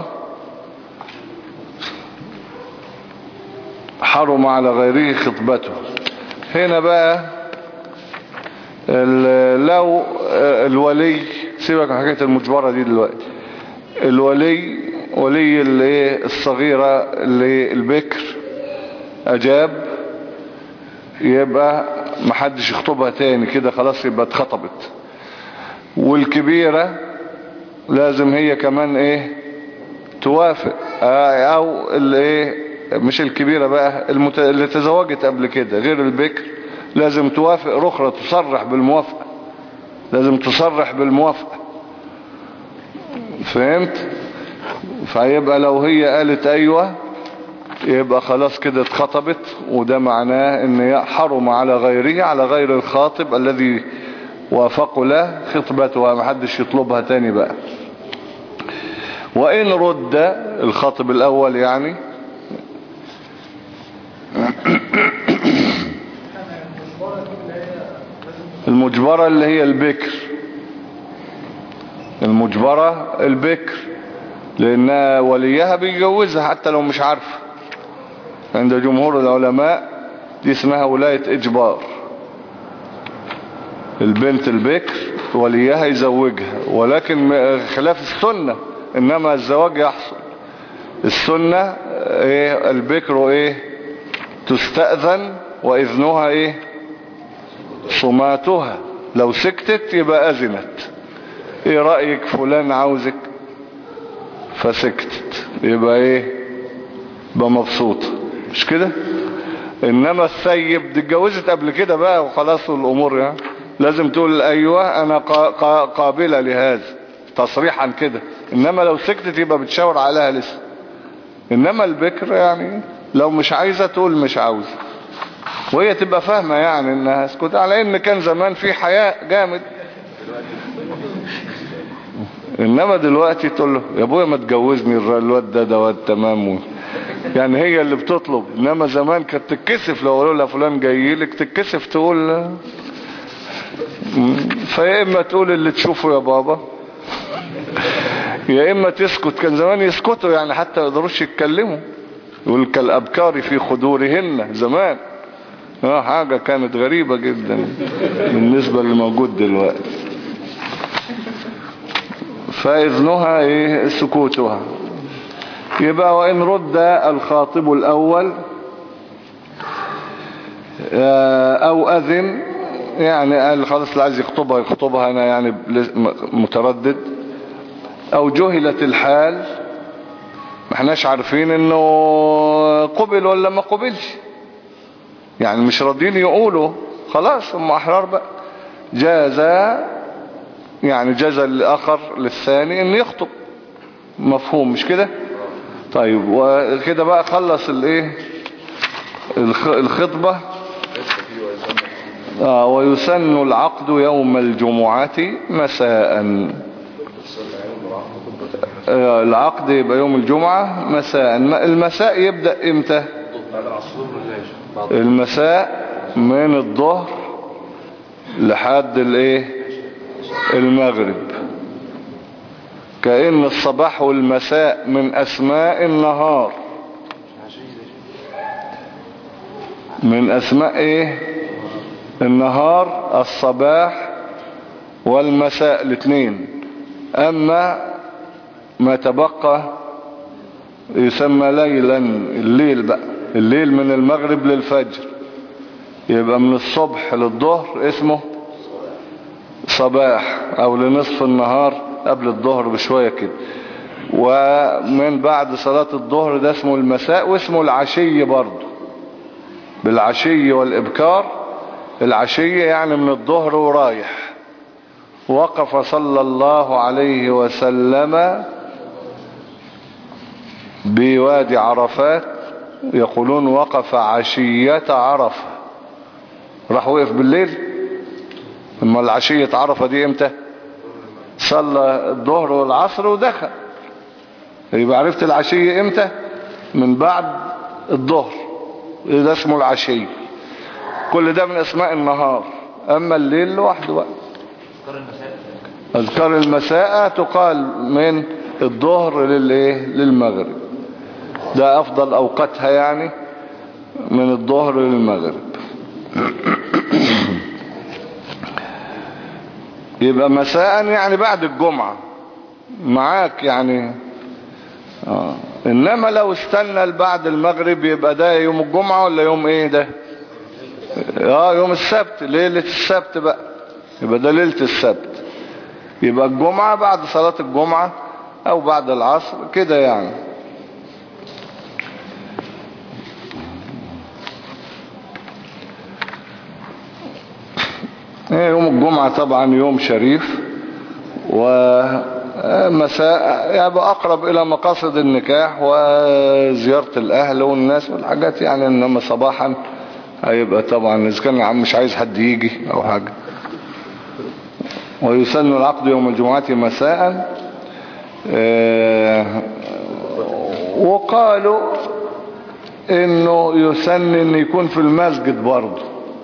حرم على غيره خطبته. هنا بقى لو الولي، سيبك من حكاية المجبرة دي دلوقتي، الولي ولي الصغيرة اللي البكر أجاب، يبقى محدش يخطبها تاني كده، خلاص يبقى اتخطبت. والكبيرة لازم هي كمان ايه توافق، او اللي ايه مش الكبيرة بقى، المت... اللي تزوجت قبل كده غير البكر لازم توافق رخرة، تصرح بالموافقة، لازم تصرح بالموافقة. فهمت؟ فيبقى لو هي قالت ايوه يبقى خلاص كده اتخطبت، وده معناه ان حرم على غيره، على غير الخاطب الذي وافق له خطبتها، محدش يطلبها تاني بقى. وإن رد الخاطب الأول يعني المجبرة اللي هي البكر، المجبرة البكر، لأن وليها بيجوزها حتى لو مش عارفة. عند جمهور العلماء دي اسمها ولاية إجبار، البنت البكر وليها يزوجها، ولكن خلاف السنة، إنما الزواج يحصل. السنة إيه؟ البكر إيه؟ تستأذن وإذنها إيه؟ صماتها، لو سكتت يبقى أذنت. إيه رأيك فلان عاوزك؟ فسكتت يبقى ايه؟ يبقى مبسوطة، مش كده؟ انما السيب دي اتجوزت قبل كده بقى وخلاص الامور يعني لازم تقول ايوه انا قابلة لهذا تصريحا كده. انما لو سكتت يبقى بتشاور عليها لسه. انما البكر يعني لو مش عايزة تقول مش عاوزة، وهي تبقى فاهمة يعني انها اسكت، على ان كان زمان في حياء جامد. انما دلوقتي تقول له يا ابويا ما تجوزني الواد ده ده واد تمام، يعني هي اللي بتطلب. انما زمان كانت تتكسف لو قالوا لها فلان جاي لك تتكسف تقول. فيا اما تقول اللي تشوفه يا بابا يا اما تسكت. كان زمان يسكتوا يعني حتى ما يقدروش يتكلموا، يقول كالابكار في خدورهن زمان. اه حاجة كانت غريبة جدا بالنسبة للموجود دلوقتي. فإذنها ايه؟ سكوتها. يبقى وإن رد الخاطب الأول أو أذن، يعني قال خلاص اللي عايز يخطبها يخطبها أنا يعني متردد، أو جهلت الحال ما احناش عارفين انه قبل ولا ما قبلش، يعني مش راضين يقولوا، خلاص هم أحرار بقى. جاز يعني جاز الآخر للثاني ان يخطب، مفهوم مش كده؟ طيب وكده بقى خلص الايه الخطبة. آه ويسن العقد يوم الجمعة مساء. آه العقد يبقى يوم الجمعة مساء. المساء يبدأ امتى؟ المساء من الظهر لحد الايه المغرب. كأن الصباح والمساء من أسماء النهار، من أسماء إيه النهار الصباح والمساء الاثنين. أما ما تبقى يسمى ليلا، الليل بقى، الليل من المغرب للفجر، يبقى من الصبح للظهر اسمه صباح، أو لنصف النهار قبل الظهر بشوية كده. ومن بعد صلاة الظهر ده اسمه المساء، واسمه العشي برضه، بالعشي والإبكار. العشي يعني من الظهر ورايح. وقف صلى الله عليه وسلم بوادي عرفات، يقولون وقف عشية عرفة، راح وقف بالليل. اما العشية عرفة دي امتى؟ صلى الظهر والعصر ودخل، يبقى عرفت العشية امتى؟ من بعد الظهر، ده اسمه العشي. كل ده من اسماء النهار. اما الليل لوحده بقى. اذكار المساء تقال من الظهر للايه للمغرب، ده افضل اوقاتها يعني من الظهر للمغرب. يبقى مساء يعني بعد الجمعة معاك يعني. آه. انما لو استنى بعد المغرب يبقى ده يوم الجمعة ولا يوم ايه ده؟ اه يوم السبت، ليلة السبت بقى، يبقى ده ليلة السبت. يبقى الجمعة بعد صلاة الجمعة او بعد العصر كده يعني. يوم الجمعة طبعا يوم شريف، ومساء يبقى أقرب إلى مقاصد النكاح وزيارة الأهل والناس والحاجات يعني. إنما صباحا هيبقى طبعا إذا كان مش عايز حد يجي أو حاجة. ويسن العقد يوم الجمعة مساء. وقالوا إنه يسن إن يكون في المسجد برضه.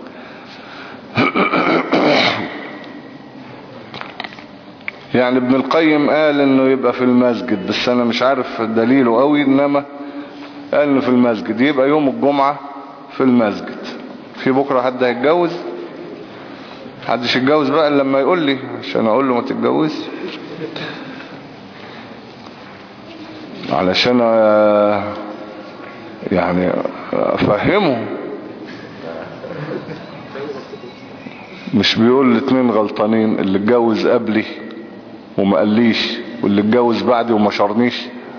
يعني ابن القيم قال انه يبقى في المسجد، بس انا مش عارف دليله قوي، انما قال انه في المسجد. يبقى يوم الجمعة في المسجد. في بكرة حد هيتجوز؟ حدش يتجوز بقى لما يقول لي عشان اقول له ما تتجوز، علشان يعني افهمه. مش بيقول الاتنين غلطانين، اللي اتجوز قبلي وما قاليش واللي اتجوز بعدي وما شرنيش.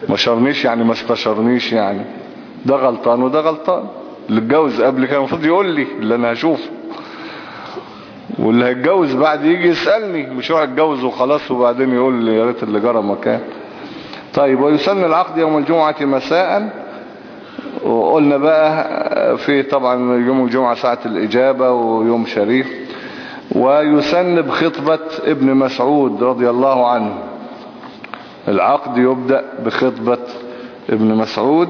ما شرنيش يعني ما استشرنيش يعني. ده غلطان وده غلطان. اللي اتجوز قبل كان المفروض يقول لي اللي انا هشوفه، واللي هيتجوز بعد يجي يسألني، مش هو هيتجوز وخلاص وبعدين يقول لي يا ريت اللي جرى مكان. طيب ويسن العقد يوم الجمعة مساء. وقلنا بقى في طبعا يوم الجمعة ساعة الإجابة ويوم شريف. ويسن بخطبة ابن مسعود رضي الله عنه. العقد يبدأ بخطبة ابن مسعود،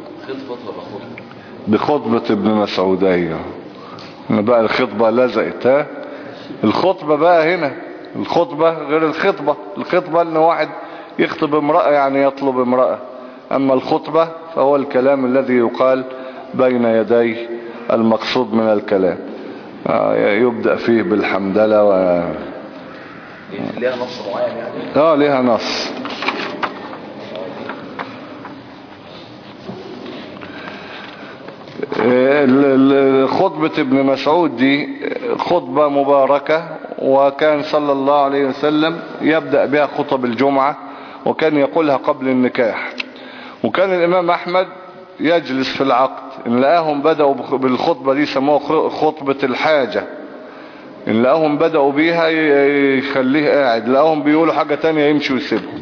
بخطبة ابن مسعود. ايوه هنا بقى الخطبة لزقت. ها الخطبة بقى هنا، الخطبة غير الخطبة. الخطبة ان واحد يخطب امرأة يعني يطلب امرأة، اما الخطبة فهو الكلام الذي يقال بين يدي المقصود من الكلام. يبدأ فيه بالحمدلة و...
ليها نص معين يعني؟
اه ليها نص. خطبة ابن مسعود دي خطبة مباركة، وكان صلى الله عليه وسلم يبدأ بها خطب الجمعة، وكان يقولها قبل النكاح. وكان الإمام أحمد يجلس في العقد، إن لقاهم بدأوا بالخطبة دي سموها خطبة الحاجة، إن لقاهم بدأوا بيها يخليه قاعد، لقاهم بيقولوا حاجة تانية يمشي ويسيبهم.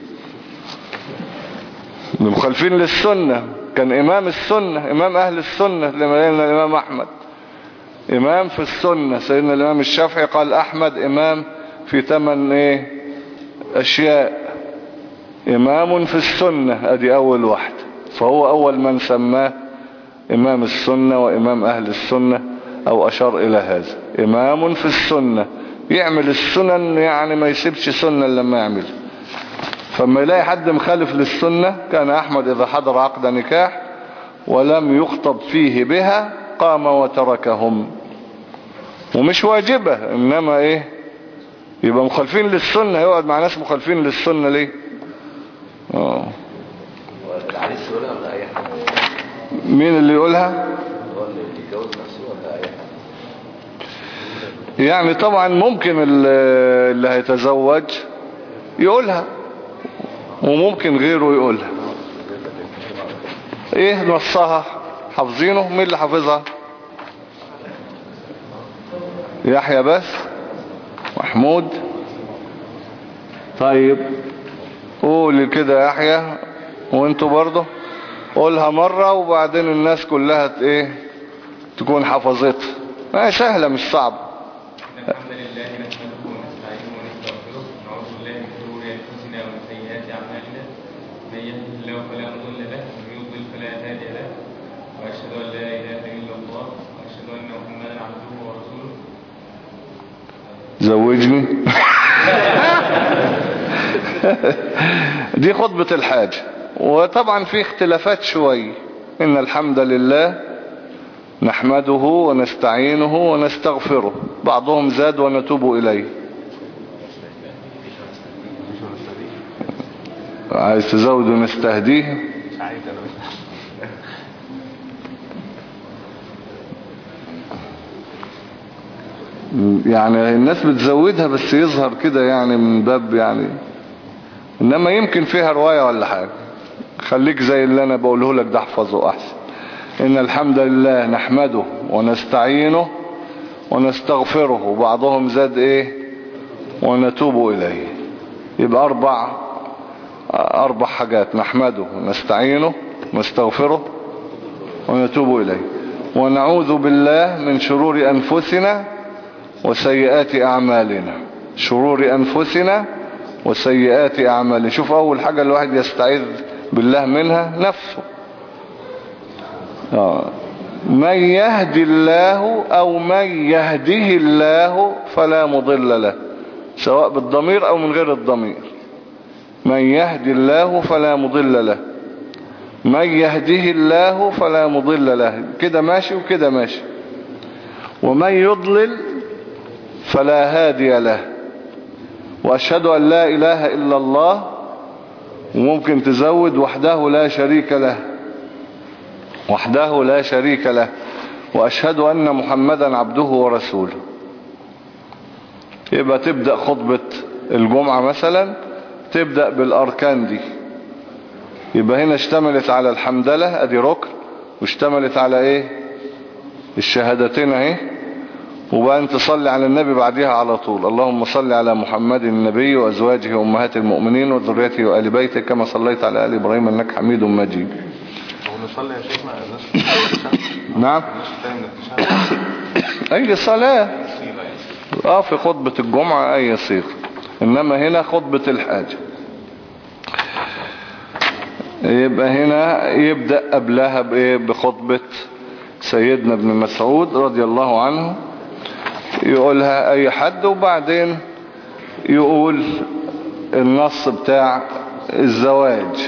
مخالفين للسنة. كان إمام السنة، إمام أهل السنة لما لنا الإمام أحمد إمام في السنة. سيدنا الإمام الشافعي قال أحمد إمام في ثمان إيه أشياء. إمام في السنة أدي أول واحد، فهو أول من سماه إمام السنة وإمام أهل السنة، أو أشار إلى هذا. إمام في السنة يعمل السنن يعني ما يسيبش سنة لما يعمل. فما يلاقي حد مخالف للسنة، كان أحمد إذا حضر عقد نكاح ولم يخطب فيه بها قام وتركهم. ومش واجبة، إنما إيه يبقى مخالفين للسنة، يقعد مع ناس مخالفين للسنة ليه؟ اه
العريس يقولها ولا أي حد؟
مين اللي يقولها؟
هو اللي يتجوز نفسه ولا أي حد؟
يعني طبعا ممكن اللي هيتزوج يقولها، وممكن غيره يقولها. ايه نصها حافظينه؟ مين اللي حافظها؟ يحيى بس؟ محمود؟ طيب قول كده يحيى، وانتوا برضه قولها مرة وبعدين الناس كلها ايه تكون حفظتها. ما سهلة مش صعبة.
الحمد لله نحمده ونستعينه ونستغفره ونعوذ بالله من شرور انفسنا ومن سيئات اعمالنا، من يهده الله فلا مضل له ومن يضلل فلا هادي له، واشهد ان لا اله الا الله واشهد ان محمدا عبده ورسوله.
زوجني. دي خطبة الحاجة. وطبعا في اختلافات شوي. إن الحمد لله نحمده ونستعينه ونستغفره، بعضهم زاد ونتوب إليه. عايز تزود ونستهديه؟ يعني الناس بتزودها بس يظهر كده يعني من باب يعني، إنما يمكن فيها رواية ولا حاجة. خليك زي اللي أنا بقوله لك ده، احفظه أحسن. إن الحمد لله نحمده ونستعينه ونستغفره، وبعضهم زاد إيه ونتوب إليه. يبقى أربع أربع حاجات: نحمده ونستعينه ونستغفره ونتوب إليه، ونعوذ بالله من شرور أنفسنا وسيئات أعمالنا. شرور أنفسنا وسيئات أعمالنا. شوف أول حاجة الواحد يستعيذ بالله منها نفسه. آه. من يهدي الله أو من يهده الله فلا مضل له، سواء بالضمير أو من غير الضمير. من يهدي الله فلا مضل له، من يهده الله فلا مضل له. كده ماشي وكده ماشي. ومن يضلل فلا هادي له. وأشهد أن لا إله إلا الله، وممكن تزود وحده لا شريك له، وحده لا شريك له. وأشهد أن محمدا عبده ورسوله. يبقى تبدأ خطبة الجمعة مثلا، تبدأ بالأركان دي: يبقى هنا اشتملت على الحمدلة ادي ركن، واشتملت على ايه الشهادتين اهي. وبقى انت تصلي على النبي بعدها على طول، اللهم صل على محمد النبي وازواجه وامهات المؤمنين وذريته وآل بيته كما صليت على آل ابراهيم انك حميد مجيد.
ونصلي يا شيخنا الناس
نعم اي صلاة اه في خطبة الجمعة اي صيغة، انما هنا خطبة الحاجة. يبقى هنا يبدأ قبلها بايه بخطبة سيدنا ابن مسعود رضي الله عنه، يقولها اي حد، وبعدين يقول النص بتاع الزواج.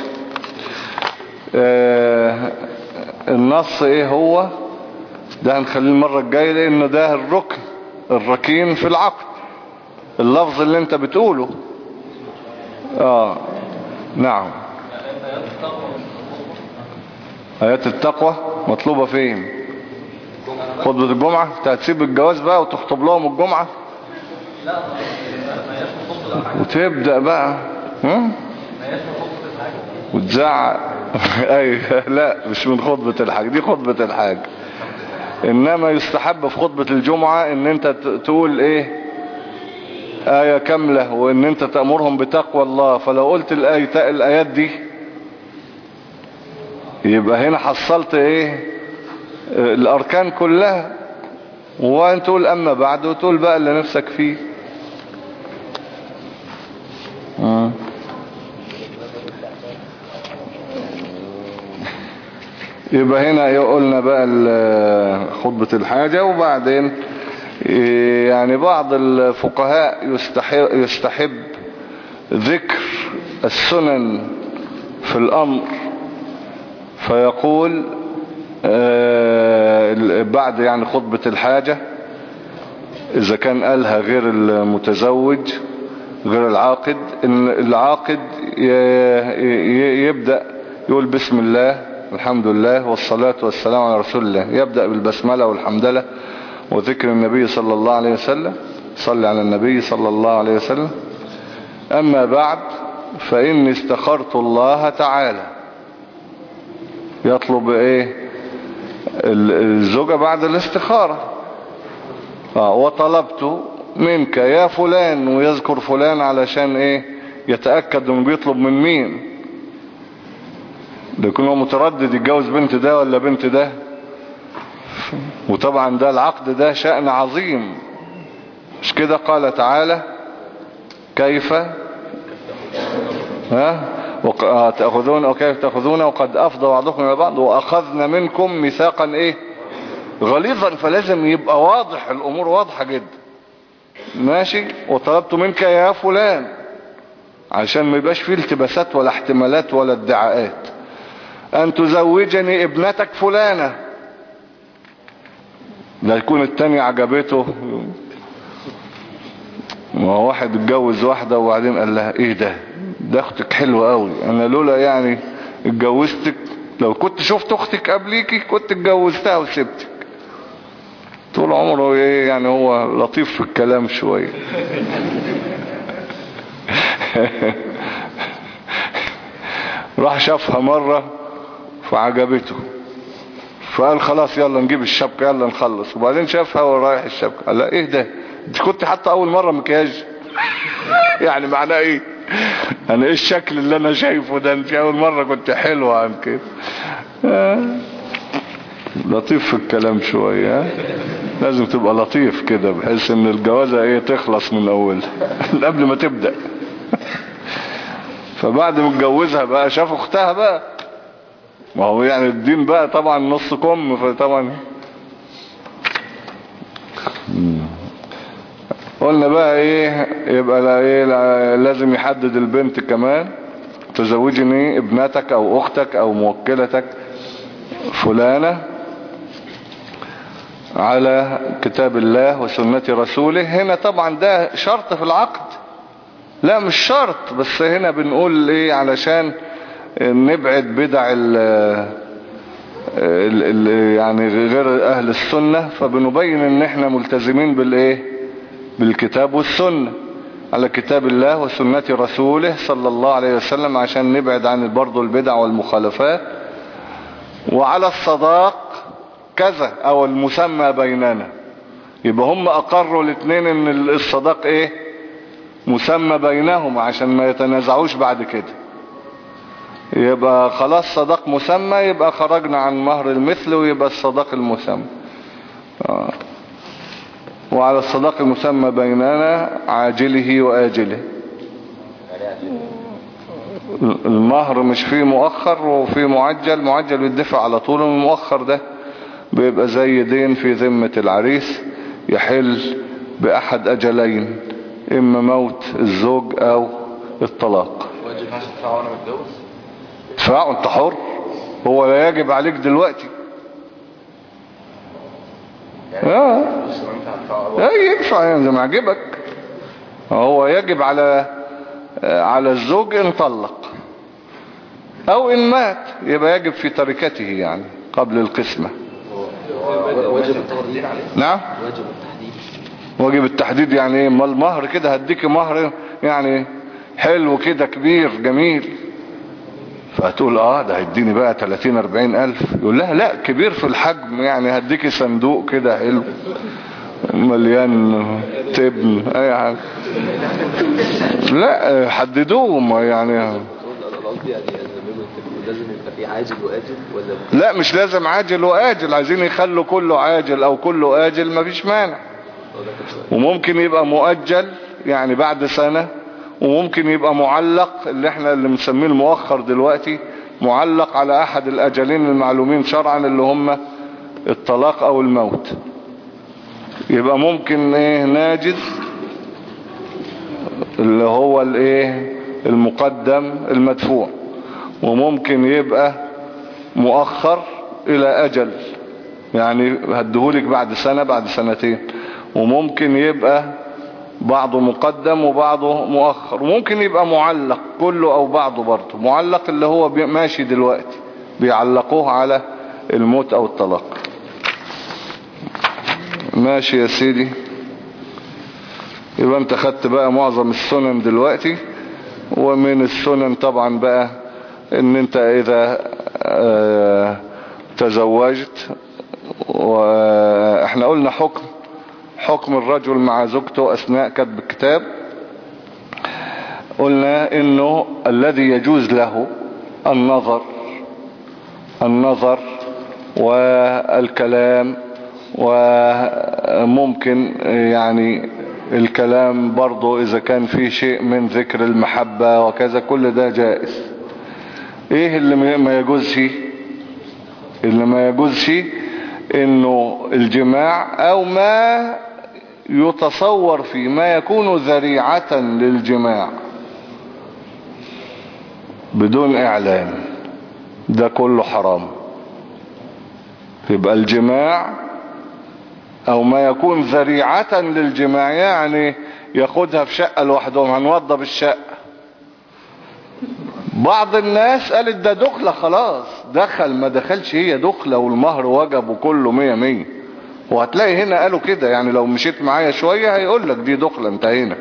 آه النص ايه هو ده هنخليه المرة الجاية، لانه ده الركن الركين في العقد، اللفظ اللي انت بتقوله. اه نعم. آيات التقوى مطلوبة فين؟ خطبة الجمعة؟ انت هتسيب الجواز بقى وتخطب لهم الجمعة وتبدأ بقى ها؟ وتزعق ايوه لا مش من خطبة الحاج، دي خطبة الحاج. انما يستحب في خطبة الجمعة ان انت تقول ايه آية كاملة، وان انت تأمرهم بتقوى الله. فلو قلت الآية الآيات دي يبقى هنا حصلت ايه الاركان كلها، وانت تقول اما بعد وتقول بقى اللي نفسك فيه. آه. يبقى هنا قلنا بقى خطبة الحاجة. وبعدين يعني بعض الفقهاء يستحب, يستحب ذكر السنن في الأمر، فيقول بعد يعني خطبة الحاجة إذا كان قالها غير المتزوج غير العاقد، إن العاقد يبدأ يقول بسم الله الحمد لله والصلاة والسلام على رسول الله، يبدأ بالبسملة والحمدلة وذكر النبي صلى الله عليه وسلم، صلي على النبي صلى الله عليه وسلم. أما بعد فإني استخرت الله تعالى، يطلب ايه الزوجة بعد الاستخارة. اه وطلبت منك يا فلان، ويذكر فلان علشان ايه يتأكد انه بيطلب من مين، لكن هو متردد يتجوز بنت ده ولا بنت ده. وطبعا ده العقد ده شأن عظيم، مش كده؟ قال تعالى كيف ها تأخذون أو كيف تأخذون وقد أفضى بعضكم إلى بعض وأخذنا منكم ميثاقا إيه غليظا. فلازم يبقى واضح، الأمور واضحة جدا ماشي. وطلبت منك يا فلان عشان ما يبقاش فيه التباسات ولا احتمالات ولا ادعاءات. أن تزوجني ابنتك فلانة، لا يكون التاني عجبته. واحد اتجوز واحدة وبعدين قال لها ايه ده ده اختك حلوة قوي، انا لولا يعني اتجوزتك، لو كنت شفت اختك قبليكي كنت اتجوزتها وسبتك. طول عمره ايه يعني هو لطيف في الكلام شوية. راح شافها مرة فعجبته، فقال خلاص يلا نجيب الشبكة يلا نخلص. وبعدين شافها ورايح الشبكة قال لا ايه ده انت كنت حتى اول مرة مكياج؟ يعني معناه ايه؟ انا ايه الشكل اللي انا شايفه ده؟ انت اول مرة كنت حلوة عن كده. آه. لطيف في الكلام شوية. آه. لازم تبقى لطيف كده بحيث ان الجوازة ايه تخلص من اولها قبل ما تبدأ. فبعد ما اتجوزها بقى شاف اختها بقى، ما هو يعني الدين بقى طبعا نص كم، فطبعا قلنا بقى ايه يبقى لا ايه لا لازم يحدد البنت كمان، تزوجني ابنتك او اختك او موكلتك فلانة على كتاب الله وسنة رسوله. هنا طبعا ده شرط في العقد؟ لا مش شرط، بس هنا بنقول ايه علشان نبعد بدع ال ال يعني غير اهل السنة، فبنبين ان احنا ملتزمين بالايه بالكتاب والسنة. على كتاب الله وسنة رسوله صلى الله عليه وسلم عشان نبعد عن برضو البدع والمخالفات. وعلى الصداق كذا او المسمى بيننا. يبقى هم اقروا الاثنين ان الصداق ايه مسمى بينهم عشان ما يتنازعوش بعد كده. يبقى خلاص صداق مسمى، يبقى خرجنا عن مهر المثل ويبقى الصداق المسمى. آه. وعلى الصداق المسمى بيننا عاجله وآجله. المهر مش فيه مؤخر وفيه معجل، معجل بيدفع على طول، المؤخر ده بيبقى زي دين في ذمة العريس يحل بأحد أجلين، إما موت الزوج أو الطلاق.
واجب عشان تدفعه وانا متجوز؟
ادفعه انت حر، هو لا يجب عليك دلوقتي. اه ايه يدفع يعني زي ما عجبك. هو يجب على على الزوج ان طلق او ان مات، يبقى يجب في تركته يعني قبل القسمة.
واجب التحديد.
نعم
واجب التحديد.
واجب التحديد يعني ايه؟ ما المهر كده هديك مهر يعني حلو كده كبير جميل، فهتقول اه ده هيديني بقى تلاتين اربعين الف. يقول لها لا كبير في الحجم، يعني هديكي صندوق كده حلو مليان تبن اي حاجة. لا حددوه يعني.
قصدي يعني لازم يبقى في عاجل واجل ولا؟
لا مش لازم عاجل واجل، عايزين يخلوا كله عاجل او كله اجل مفيش مانع. وممكن يبقى مؤجل يعني بعد سنة، وممكن يبقى معلق اللي احنا اللي مسميه المؤخر دلوقتي، معلق على احد الاجلين المعلومين شرعا اللي هم الطلاق او الموت. يبقى ممكن ايه ناجز اللي هو الايه المقدم المدفوع، وممكن يبقى مؤخر الى اجل يعني هديهولك بعد سنة بعد سنتين، وممكن يبقى بعضه مقدم وبعضه مؤخر، وممكن يبقى معلق كله او بعضه برضه. معلق اللي هو ماشي دلوقتي بيعلقوه على الموت او الطلاق. ماشي يا سيدي. يبقى انت خدت بقى معظم السنن دلوقتي. ومن السنن طبعا بقى ان انت اذا اه تزوجت، واحنا قلنا حكم حكم الرجل مع زوجته اثناء كتب الكتاب. قلنا انه الذي يجوز له النظر النظر والكلام، وممكن يعني الكلام برضو اذا كان فيه شيء من ذكر المحبة وكذا، كل ده جائز. ايه اللي ما يجوزش؟ اللي ما يجوزش انه الجماع او ما يتصور فيه ما يكون ذريعة للجماع بدون اعلان، ده كله حرام. يبقى الجماع او ما يكون ذريعة للجماع، يعني ياخدها في شقة لوحدهم، هنوضب الشقة. بعض الناس قالت ده دخلة خلاص، دخل ما دخلش هي دخلة والمهر وجب وكله مية مية. وهتلاقي هنا قالوا كده، يعني لو مشيت معايا شوية هيقول لك دي دخلة انتهينا.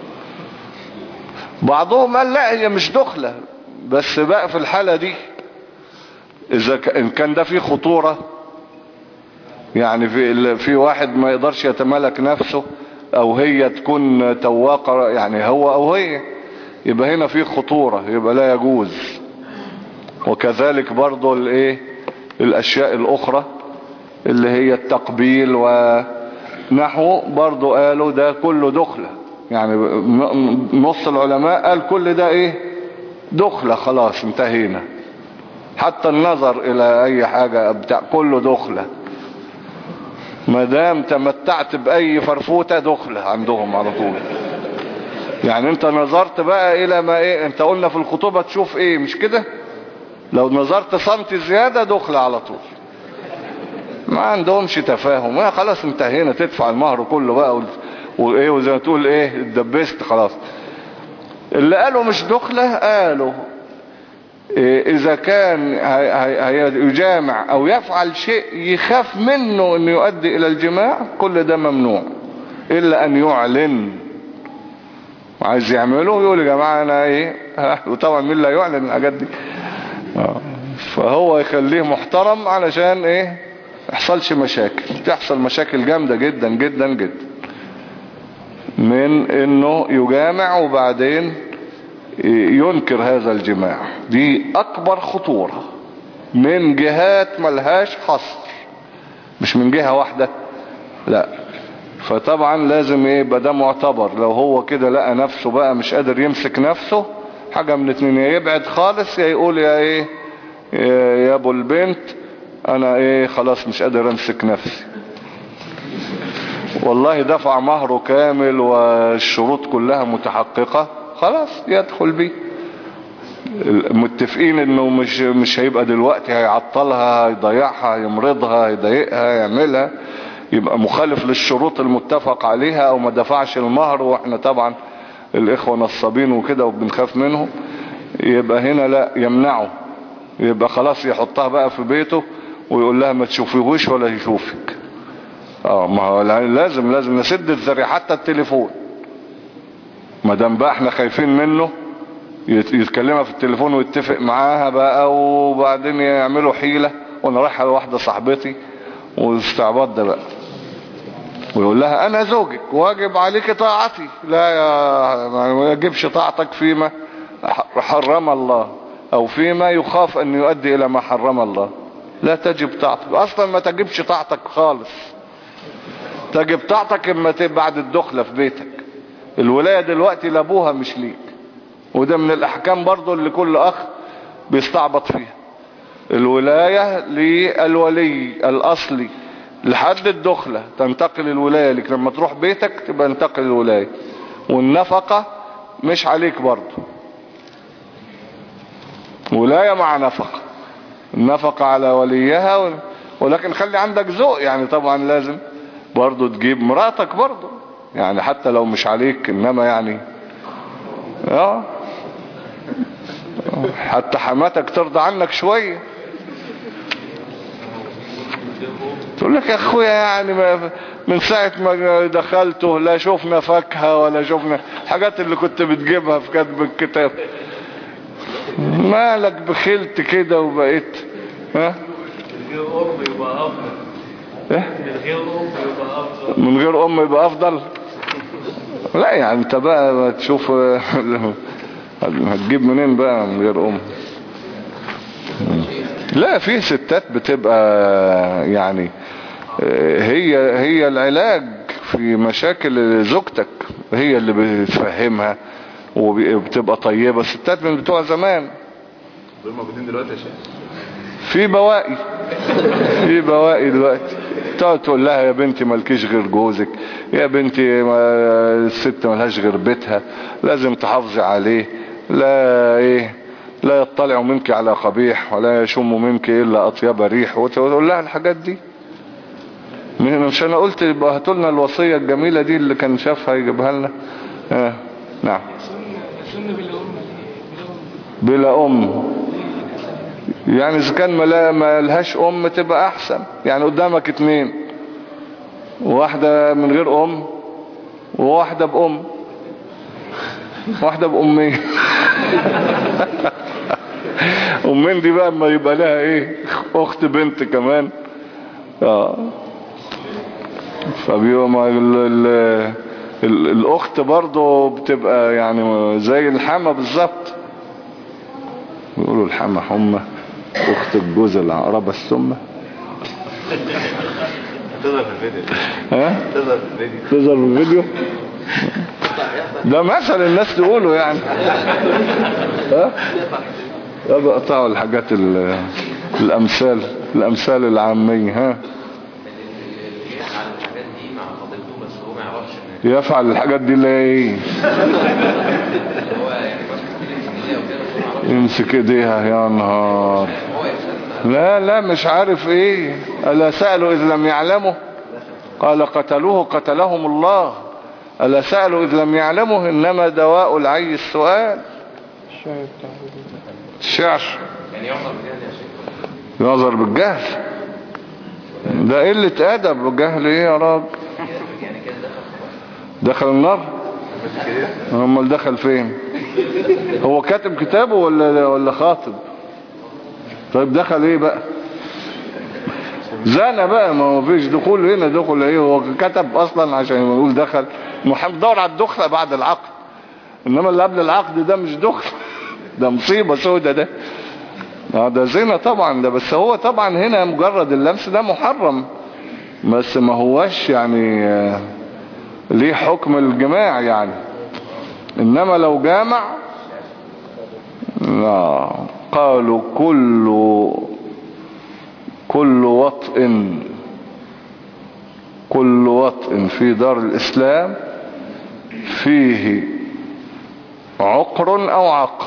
بعضهم قال لا هي مش دخلة، بس بقى في الحالة دي اذا كان ده فيه خطورة، يعني في في واحد ما يقدرش يتملك نفسه، او هي تكون تواقة يعني هو او هي، يبقى هنا في خطورة، يبقى لا يجوز. وكذلك برضو الايه الاشياء الاخرى اللي هي التقبيل ونحو، برضو قالوا ده كله دخلة. يعني نص العلماء قال كل ده ايه دخلة خلاص انتهينا. حتى النظر الى اي حاجة بتاع كله دخلة، ما دام تمتعت باي فرفوتة دخلة عندهم على طول. يعني انت نظرت بقى الى ما ايه، انت قلنا في الخطوبة تشوف ايه مش كده؟ لو نظرت سنتي زيادة دخلة على طول. ما عندهمش تفاهم، ما خلاص انتهينا، تدفع المهر كله بقى وايه وزي ما تقول ايه اتدبست خلاص. اللي قالوا مش دخلة قالوا إيه اذا كان يجامع او يفعل شيء يخاف منه انه يؤدي الى الجماع، كل ده ممنوع الا ان يعلن عايز يعمله يقول يا جماعة انا ايه، وطبعا مين اللي يعلن الحاجات دي. آه. فهو يخليه محترم علشان ايه يحصلش مشاكل. تحصل مشاكل جامدة جدا جدا جدا من انه يجامع وبعدين ينكر هذا الجماع. دي اكبر خطورة من جهات ملهاش حصر، مش من جهة واحدة لا. فطبعا لازم ايه يبقى ده معتبر. لو هو كده لقى نفسه بقى مش قادر يمسك نفسه، حاجة من اتنين، يا يبعد خالص يا يقول يا ايه يا ابو البنت انا ايه خلاص مش قادر امسك نفسي، والله دفع مهره كامل والشروط كلها متحققة، خلاص يدخل بيه. متفقين انه مش مش هيبقى دلوقتي هيعطلها، هيضيعها، هيمرضها، هيضايقها، يعملها، يبقى مخالف للشروط المتفق عليها او ما دفعش المهر، واحنا طبعا الاخوة نصابين وكده وبنخاف منهم. يبقى هنا لا يمنعه، يبقى خلاص يحطها بقى في بيته ويقول لها ما تشوفيهوش ولا يشوفك. اه ما هو لازم لازم نسد الذريعة. حتى التليفون ما دام بقى احنا خايفين منه، يتكلمها في التليفون ويتفق معاها بقى، وبعدين يعملوا حيلة وانا رايح على واحدة صاحبتي والاستعباط ده بقى، ويقول لها انا زوجك واجب عليك طاعتي. لا يا ما يجبش طاعتك فيما حرم الله او فيما يخاف ان يؤدي الى ما حرم الله. لا تجب طاعتك اصلا، ما تجبش طاعتك خالص. تجب طاعتك اما تبقى بعد الدخلة في بيتك. الولاية دلوقتي لابوها مش ليك، وده من الاحكام برضو اللي كل اخ بيستعبط فيها. الولاية للولي الاصلي لحد الدخلة، تنتقل الولاية لك. لما تروح بيتك تبقى انتقل الولاية، والنفقة مش عليك برضو، ولاية مع نفقة. النفقة على وليها، ولكن خلي عندك ذوق يعني. طبعا لازم برضو تجيب مراتك برضو يعني، حتى لو مش عليك، انما يعني اه حتى حماتك ترضى عنك شوية. تقول لك يا اخويا يعني ما من ساعة ما دخلته لا شوفنا فاكهة ولا شوفنا الحاجات اللي كنت بتجيبها في كتب الكتاب، مالك بخلت كده وبقيت ها؟
من غير أم يبقى أفضل.
إيه؟
من غير أم يبقى أفضل.
من غير أم يبقى أفضل؟ لا يعني انت بقى تشوف هتجيب منين بقى من غير أم. لا في ستات بتبقى يعني هي هي العلاج في مشاكل زوجتك، هي اللي بتفهمها وبتبقى طيبة. ستات من بتوع زمان
دول موجودين دلوقتي يا شيخ؟
في بواقي في بواقي دلوقتي. تقعد تقول لها يا بنتي مالكيش غير جوزك، يا بنتي ما الست ملهاش غير بيتها، لازم تحافظي عليه، لا ايه لا يطلع منك على قبيح ولا يشم منك الا اطيب ريح، وتقول لها الحاجات دي. مش انا قلت يبقى هاتوا لنا الوصية الجميلة دي اللي كان شافها يجيبها لنا. آه. نعم. بلا ام يعني اذا كان ما لهاش ام تبقى احسن. يعني قدامك اتنين، واحدة من غير ام وواحدة بام، واحدة بامين. امين دي بقى اما يبقى لها ايه اخت بنت كمان. اه فبيبقى ما ال ال ال الاخت برضو بتبقى يعني زي الحمى بالظبط. بيقولوا الحمى حمى اخت الجوز العقربة السمة.
تظهر في الفيديو.
ها
تظهر في الفيديو.
تظهر في الفيديو. ده مثل الناس تقوله يعني. ها يبقى قطعوا الحاجات الامثال الامثال العامية. ها يفعل الحاجات دي ليه؟ يمسك ايديها يا نهار. لا لا مش عارف ايه. ألا سألوا إذ لم يعلموا قال قتلوه قتلهم الله. ألا سألوا إذ لم يعلموا إنما دواء العي السؤال. الشعر
يعني يعذر بالجهل يا شيخ؟
يعذر بالجهل؟ ده قلة أدب. بالجهل ايه يا راجل؟ دخل النار. امال دخل فين؟ هو كاتب كتابه ولا ولا خاطب؟ طيب دخل ايه بقى؟ زنا بقى، ما هو فيش دخول هنا. دخل ايه؟ هو كتب اصلا عشان يقول دخل. محمد دور على الدخله بعد العقد، انما اللي قبل العقد ده مش دخل. ده مصيبه سودة ده. اه ده زنا طبعا ده. بس هو طبعا هنا مجرد اللمس ده محرم، بس ما هوش يعني آه ليه حكم الجماع يعني. انما لو جامع لا. قالوا كل كل وطء كل وطء في دار الإسلام فيه عقر أو عقر.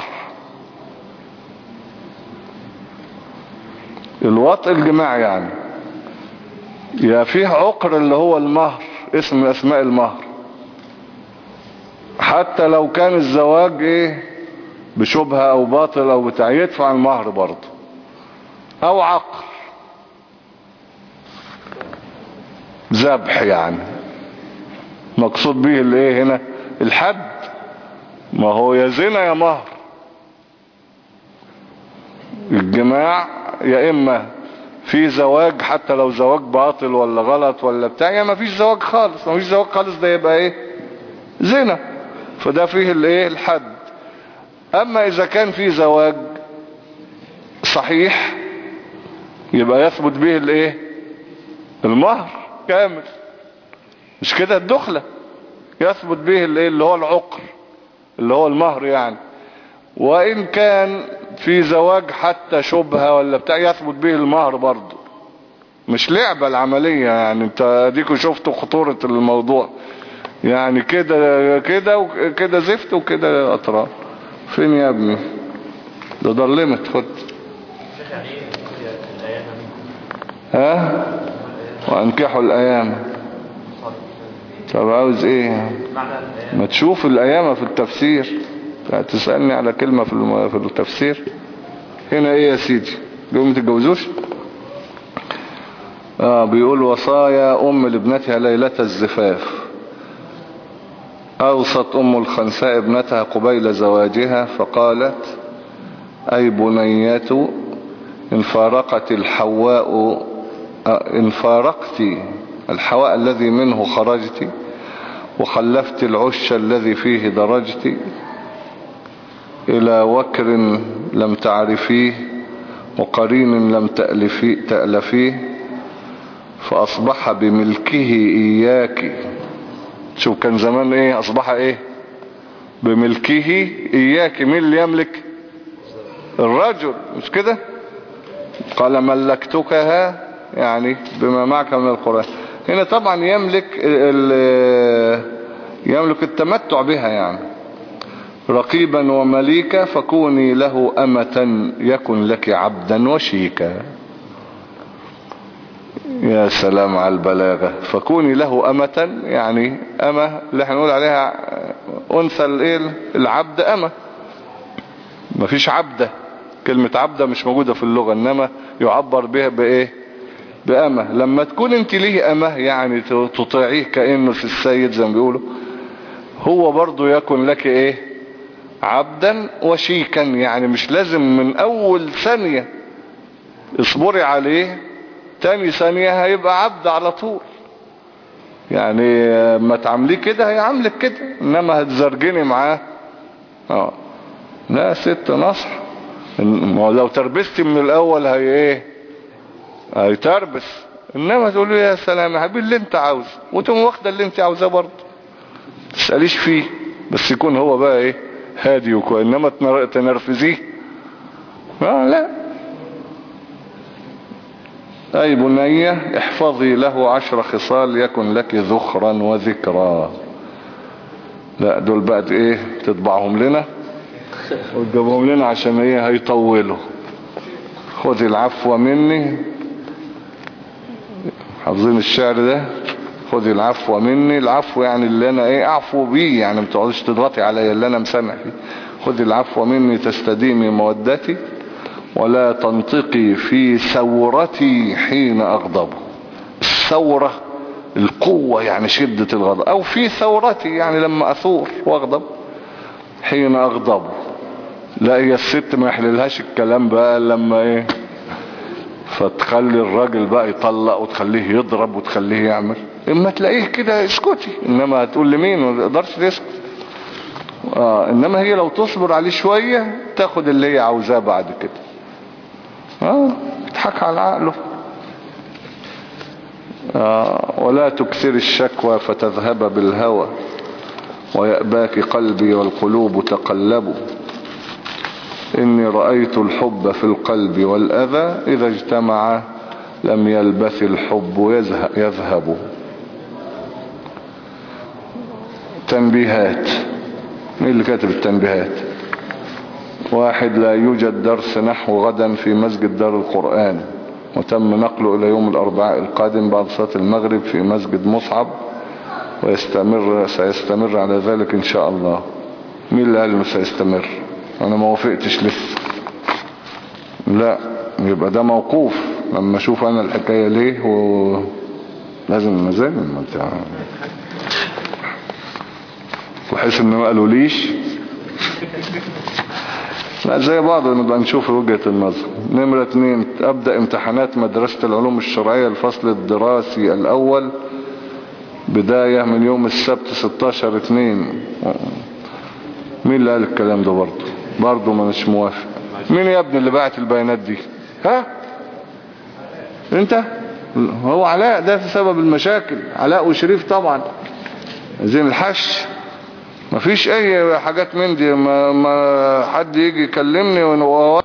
الوطء الجماع يعني يا فيه عقر اللي هو المهر، اسم من أسماء المهر، حتى لو كان الزواج ايه بشبهة او باطل او بتاع يدفع المهر برضه، او عقر ذبح يعني. مقصود به الايه هنا؟ الحد. ما هو يا زنا يا مهر. الجماع يا اما في زواج حتى لو زواج باطل ولا غلط ولا بتاع، يا ما فيش زواج خالص. ما فيش زواج خالص ده يبقى ايه؟ زنا. فده فيه الايه؟ الحد. اما اذا كان في زواج صحيح يبقى يثبت به الايه؟ المهر كامل. مش كده؟ الدخلة يثبت به الايه؟ اللي هو العقر اللي هو المهر يعني. وان كان في زواج حتى شبهة ولا بتاع يثبت به المهر برضه. مش لعبة العملية يعني. انت اديكوا شفتوا خطورة الموضوع يعني. كده كده وكده زفت وكده اطراف. فين يا ابني؟ ده ضلمت. خد. ها؟ وانكحوا الايام. طب عاوز ايه؟ ما تشوف الايام في التفسير. تسألني على كلمة في في التفسير. هنا ايه يا سيدي؟ بيقول ما تتجوزوش. اه بيقول وصايا ام لابنتها ليلة الزفاف. اوصت ام الخنساء ابنتها قبيل زواجها فقالت اي بنيات ان فارقت الحواء ان فارقت الحواء الذي منه خرجت وخلفت العش الذي فيه درجت إلى وكر لم تعرفيه وقرين لم تألفيه, تألفيه فأصبح بملكه إياك. شوف كان زمان إيه؟ أصبح إيه؟ بملكه إياك. مين اللي يملك؟ الرجل. مش كده؟ قال ملكتكها يعني بما معك من القرآن. هنا طبعا يملك يملك التمتع بها يعني. رقيبا ومليكا فكوني له أمة يكن لك عبدا وشيكا. يا سلام على البلاغة. فكوني له أمة يعني أمة اللي احنا نقول عليها أنثى العبد أمة. مفيش عبدة. كلمة عبدة مش موجودة في اللغة، إنما يعبر بها بإيه؟ بأمة. لما تكون انت ليه أمة يعني تطيعيه كأنه في السيد زي ما بيقولوا، هو برضو يكن لك إيه؟ عبدا وشيكا. يعني مش لازم من أول ثانية اصبري عليه تاني ثانية هيبقى عبد على طول. يعني ما تعمليه كده هيعملك كده، إنما هتزرجني معاه اه لا ست نصح. لو تربستي من الأول هي إيه؟ هيتربس. انما تقول له يا سلام يا حبيبي اللي انت عاوزه وتقوم واخده اللي انت عاوزاه برضه، تسأليش فيه. بس يكون هو بقى ايه؟ هادي وكويس. انما تنرفزيه اه لا. اي بنية احفظي له عشر خصال يكن لك ذخرا وذكرا. لا دول بقى ايه؟ تطبعهم لنا وتجيبهم لنا عشان ايه؟ هيطولوا. خذي العفو مني. حافظين الشعر ده؟ خذي العفو مني. العفو يعني اللي انا ايه؟ اعفو بيه يعني. ما تقعدش تضغطي عليا اللي انا مسامح فيه. خذي العفو مني تستديمي مودتي ولا تنطقي في ثورتي حين اغضب. الثورة القوة يعني شدة الغضب، او في ثورتي يعني لما اثور واغضب، حين اغضب. لا هي الست ما يحللهاش الكلام بقى لما ايه، فتخلي الراجل بقى يطلق وتخليه يضرب وتخليه يعمل. اما تلاقيه كده اسكتي، انما هتقول لمين؟ ما تقدرش تسكت. اه انما هي لو تصبر عليه شوية تاخد اللي هي عاوزاه بعد كده. اه تضحك على عقله. آه ولا تكثر الشكوى فتذهب بالهوى، ويأباك قلبي والقلوب تقلب. إني رأيت الحب في القلب والأذى، إذا اجتمع لم يلبث الحب يذهب. تنبيهات. مين اللي كاتب التنبيهات؟ واحد: لا يوجد درس نحو غدا في مسجد دار القرآن، وتم نقله إلى يوم الأربعاء القادم بعد صلاة المغرب في مسجد مصعب، ويستمر سيستمر على ذلك إن شاء الله. مين اللي قال إنه سيستمر؟ أنا ما وافقتش لسه. لا يبقى ده موقوف لما أشوف أنا الحكاية ليه، و... لازم نزل ما انت وحس إنه ما قالوا ليش. لا زي بعض نبقى نشوف وجهة النظر. نمرة اتنين: أبدأ امتحانات مدرسة العلوم الشرعية الفصل الدراسي الأول بداية من يوم السبت ستاشر اتنين. مين اللي قال الكلام ده؟ برضه برضه ما نش موافق. مين يا ابني اللي باعت البيانات دي؟ ها انت؟ هو علاء ده سبب المشاكل، علاء وشريف طبعا زين الحش. ما فيش اي حاجات من دي، ما, ما حد يجي يكلمني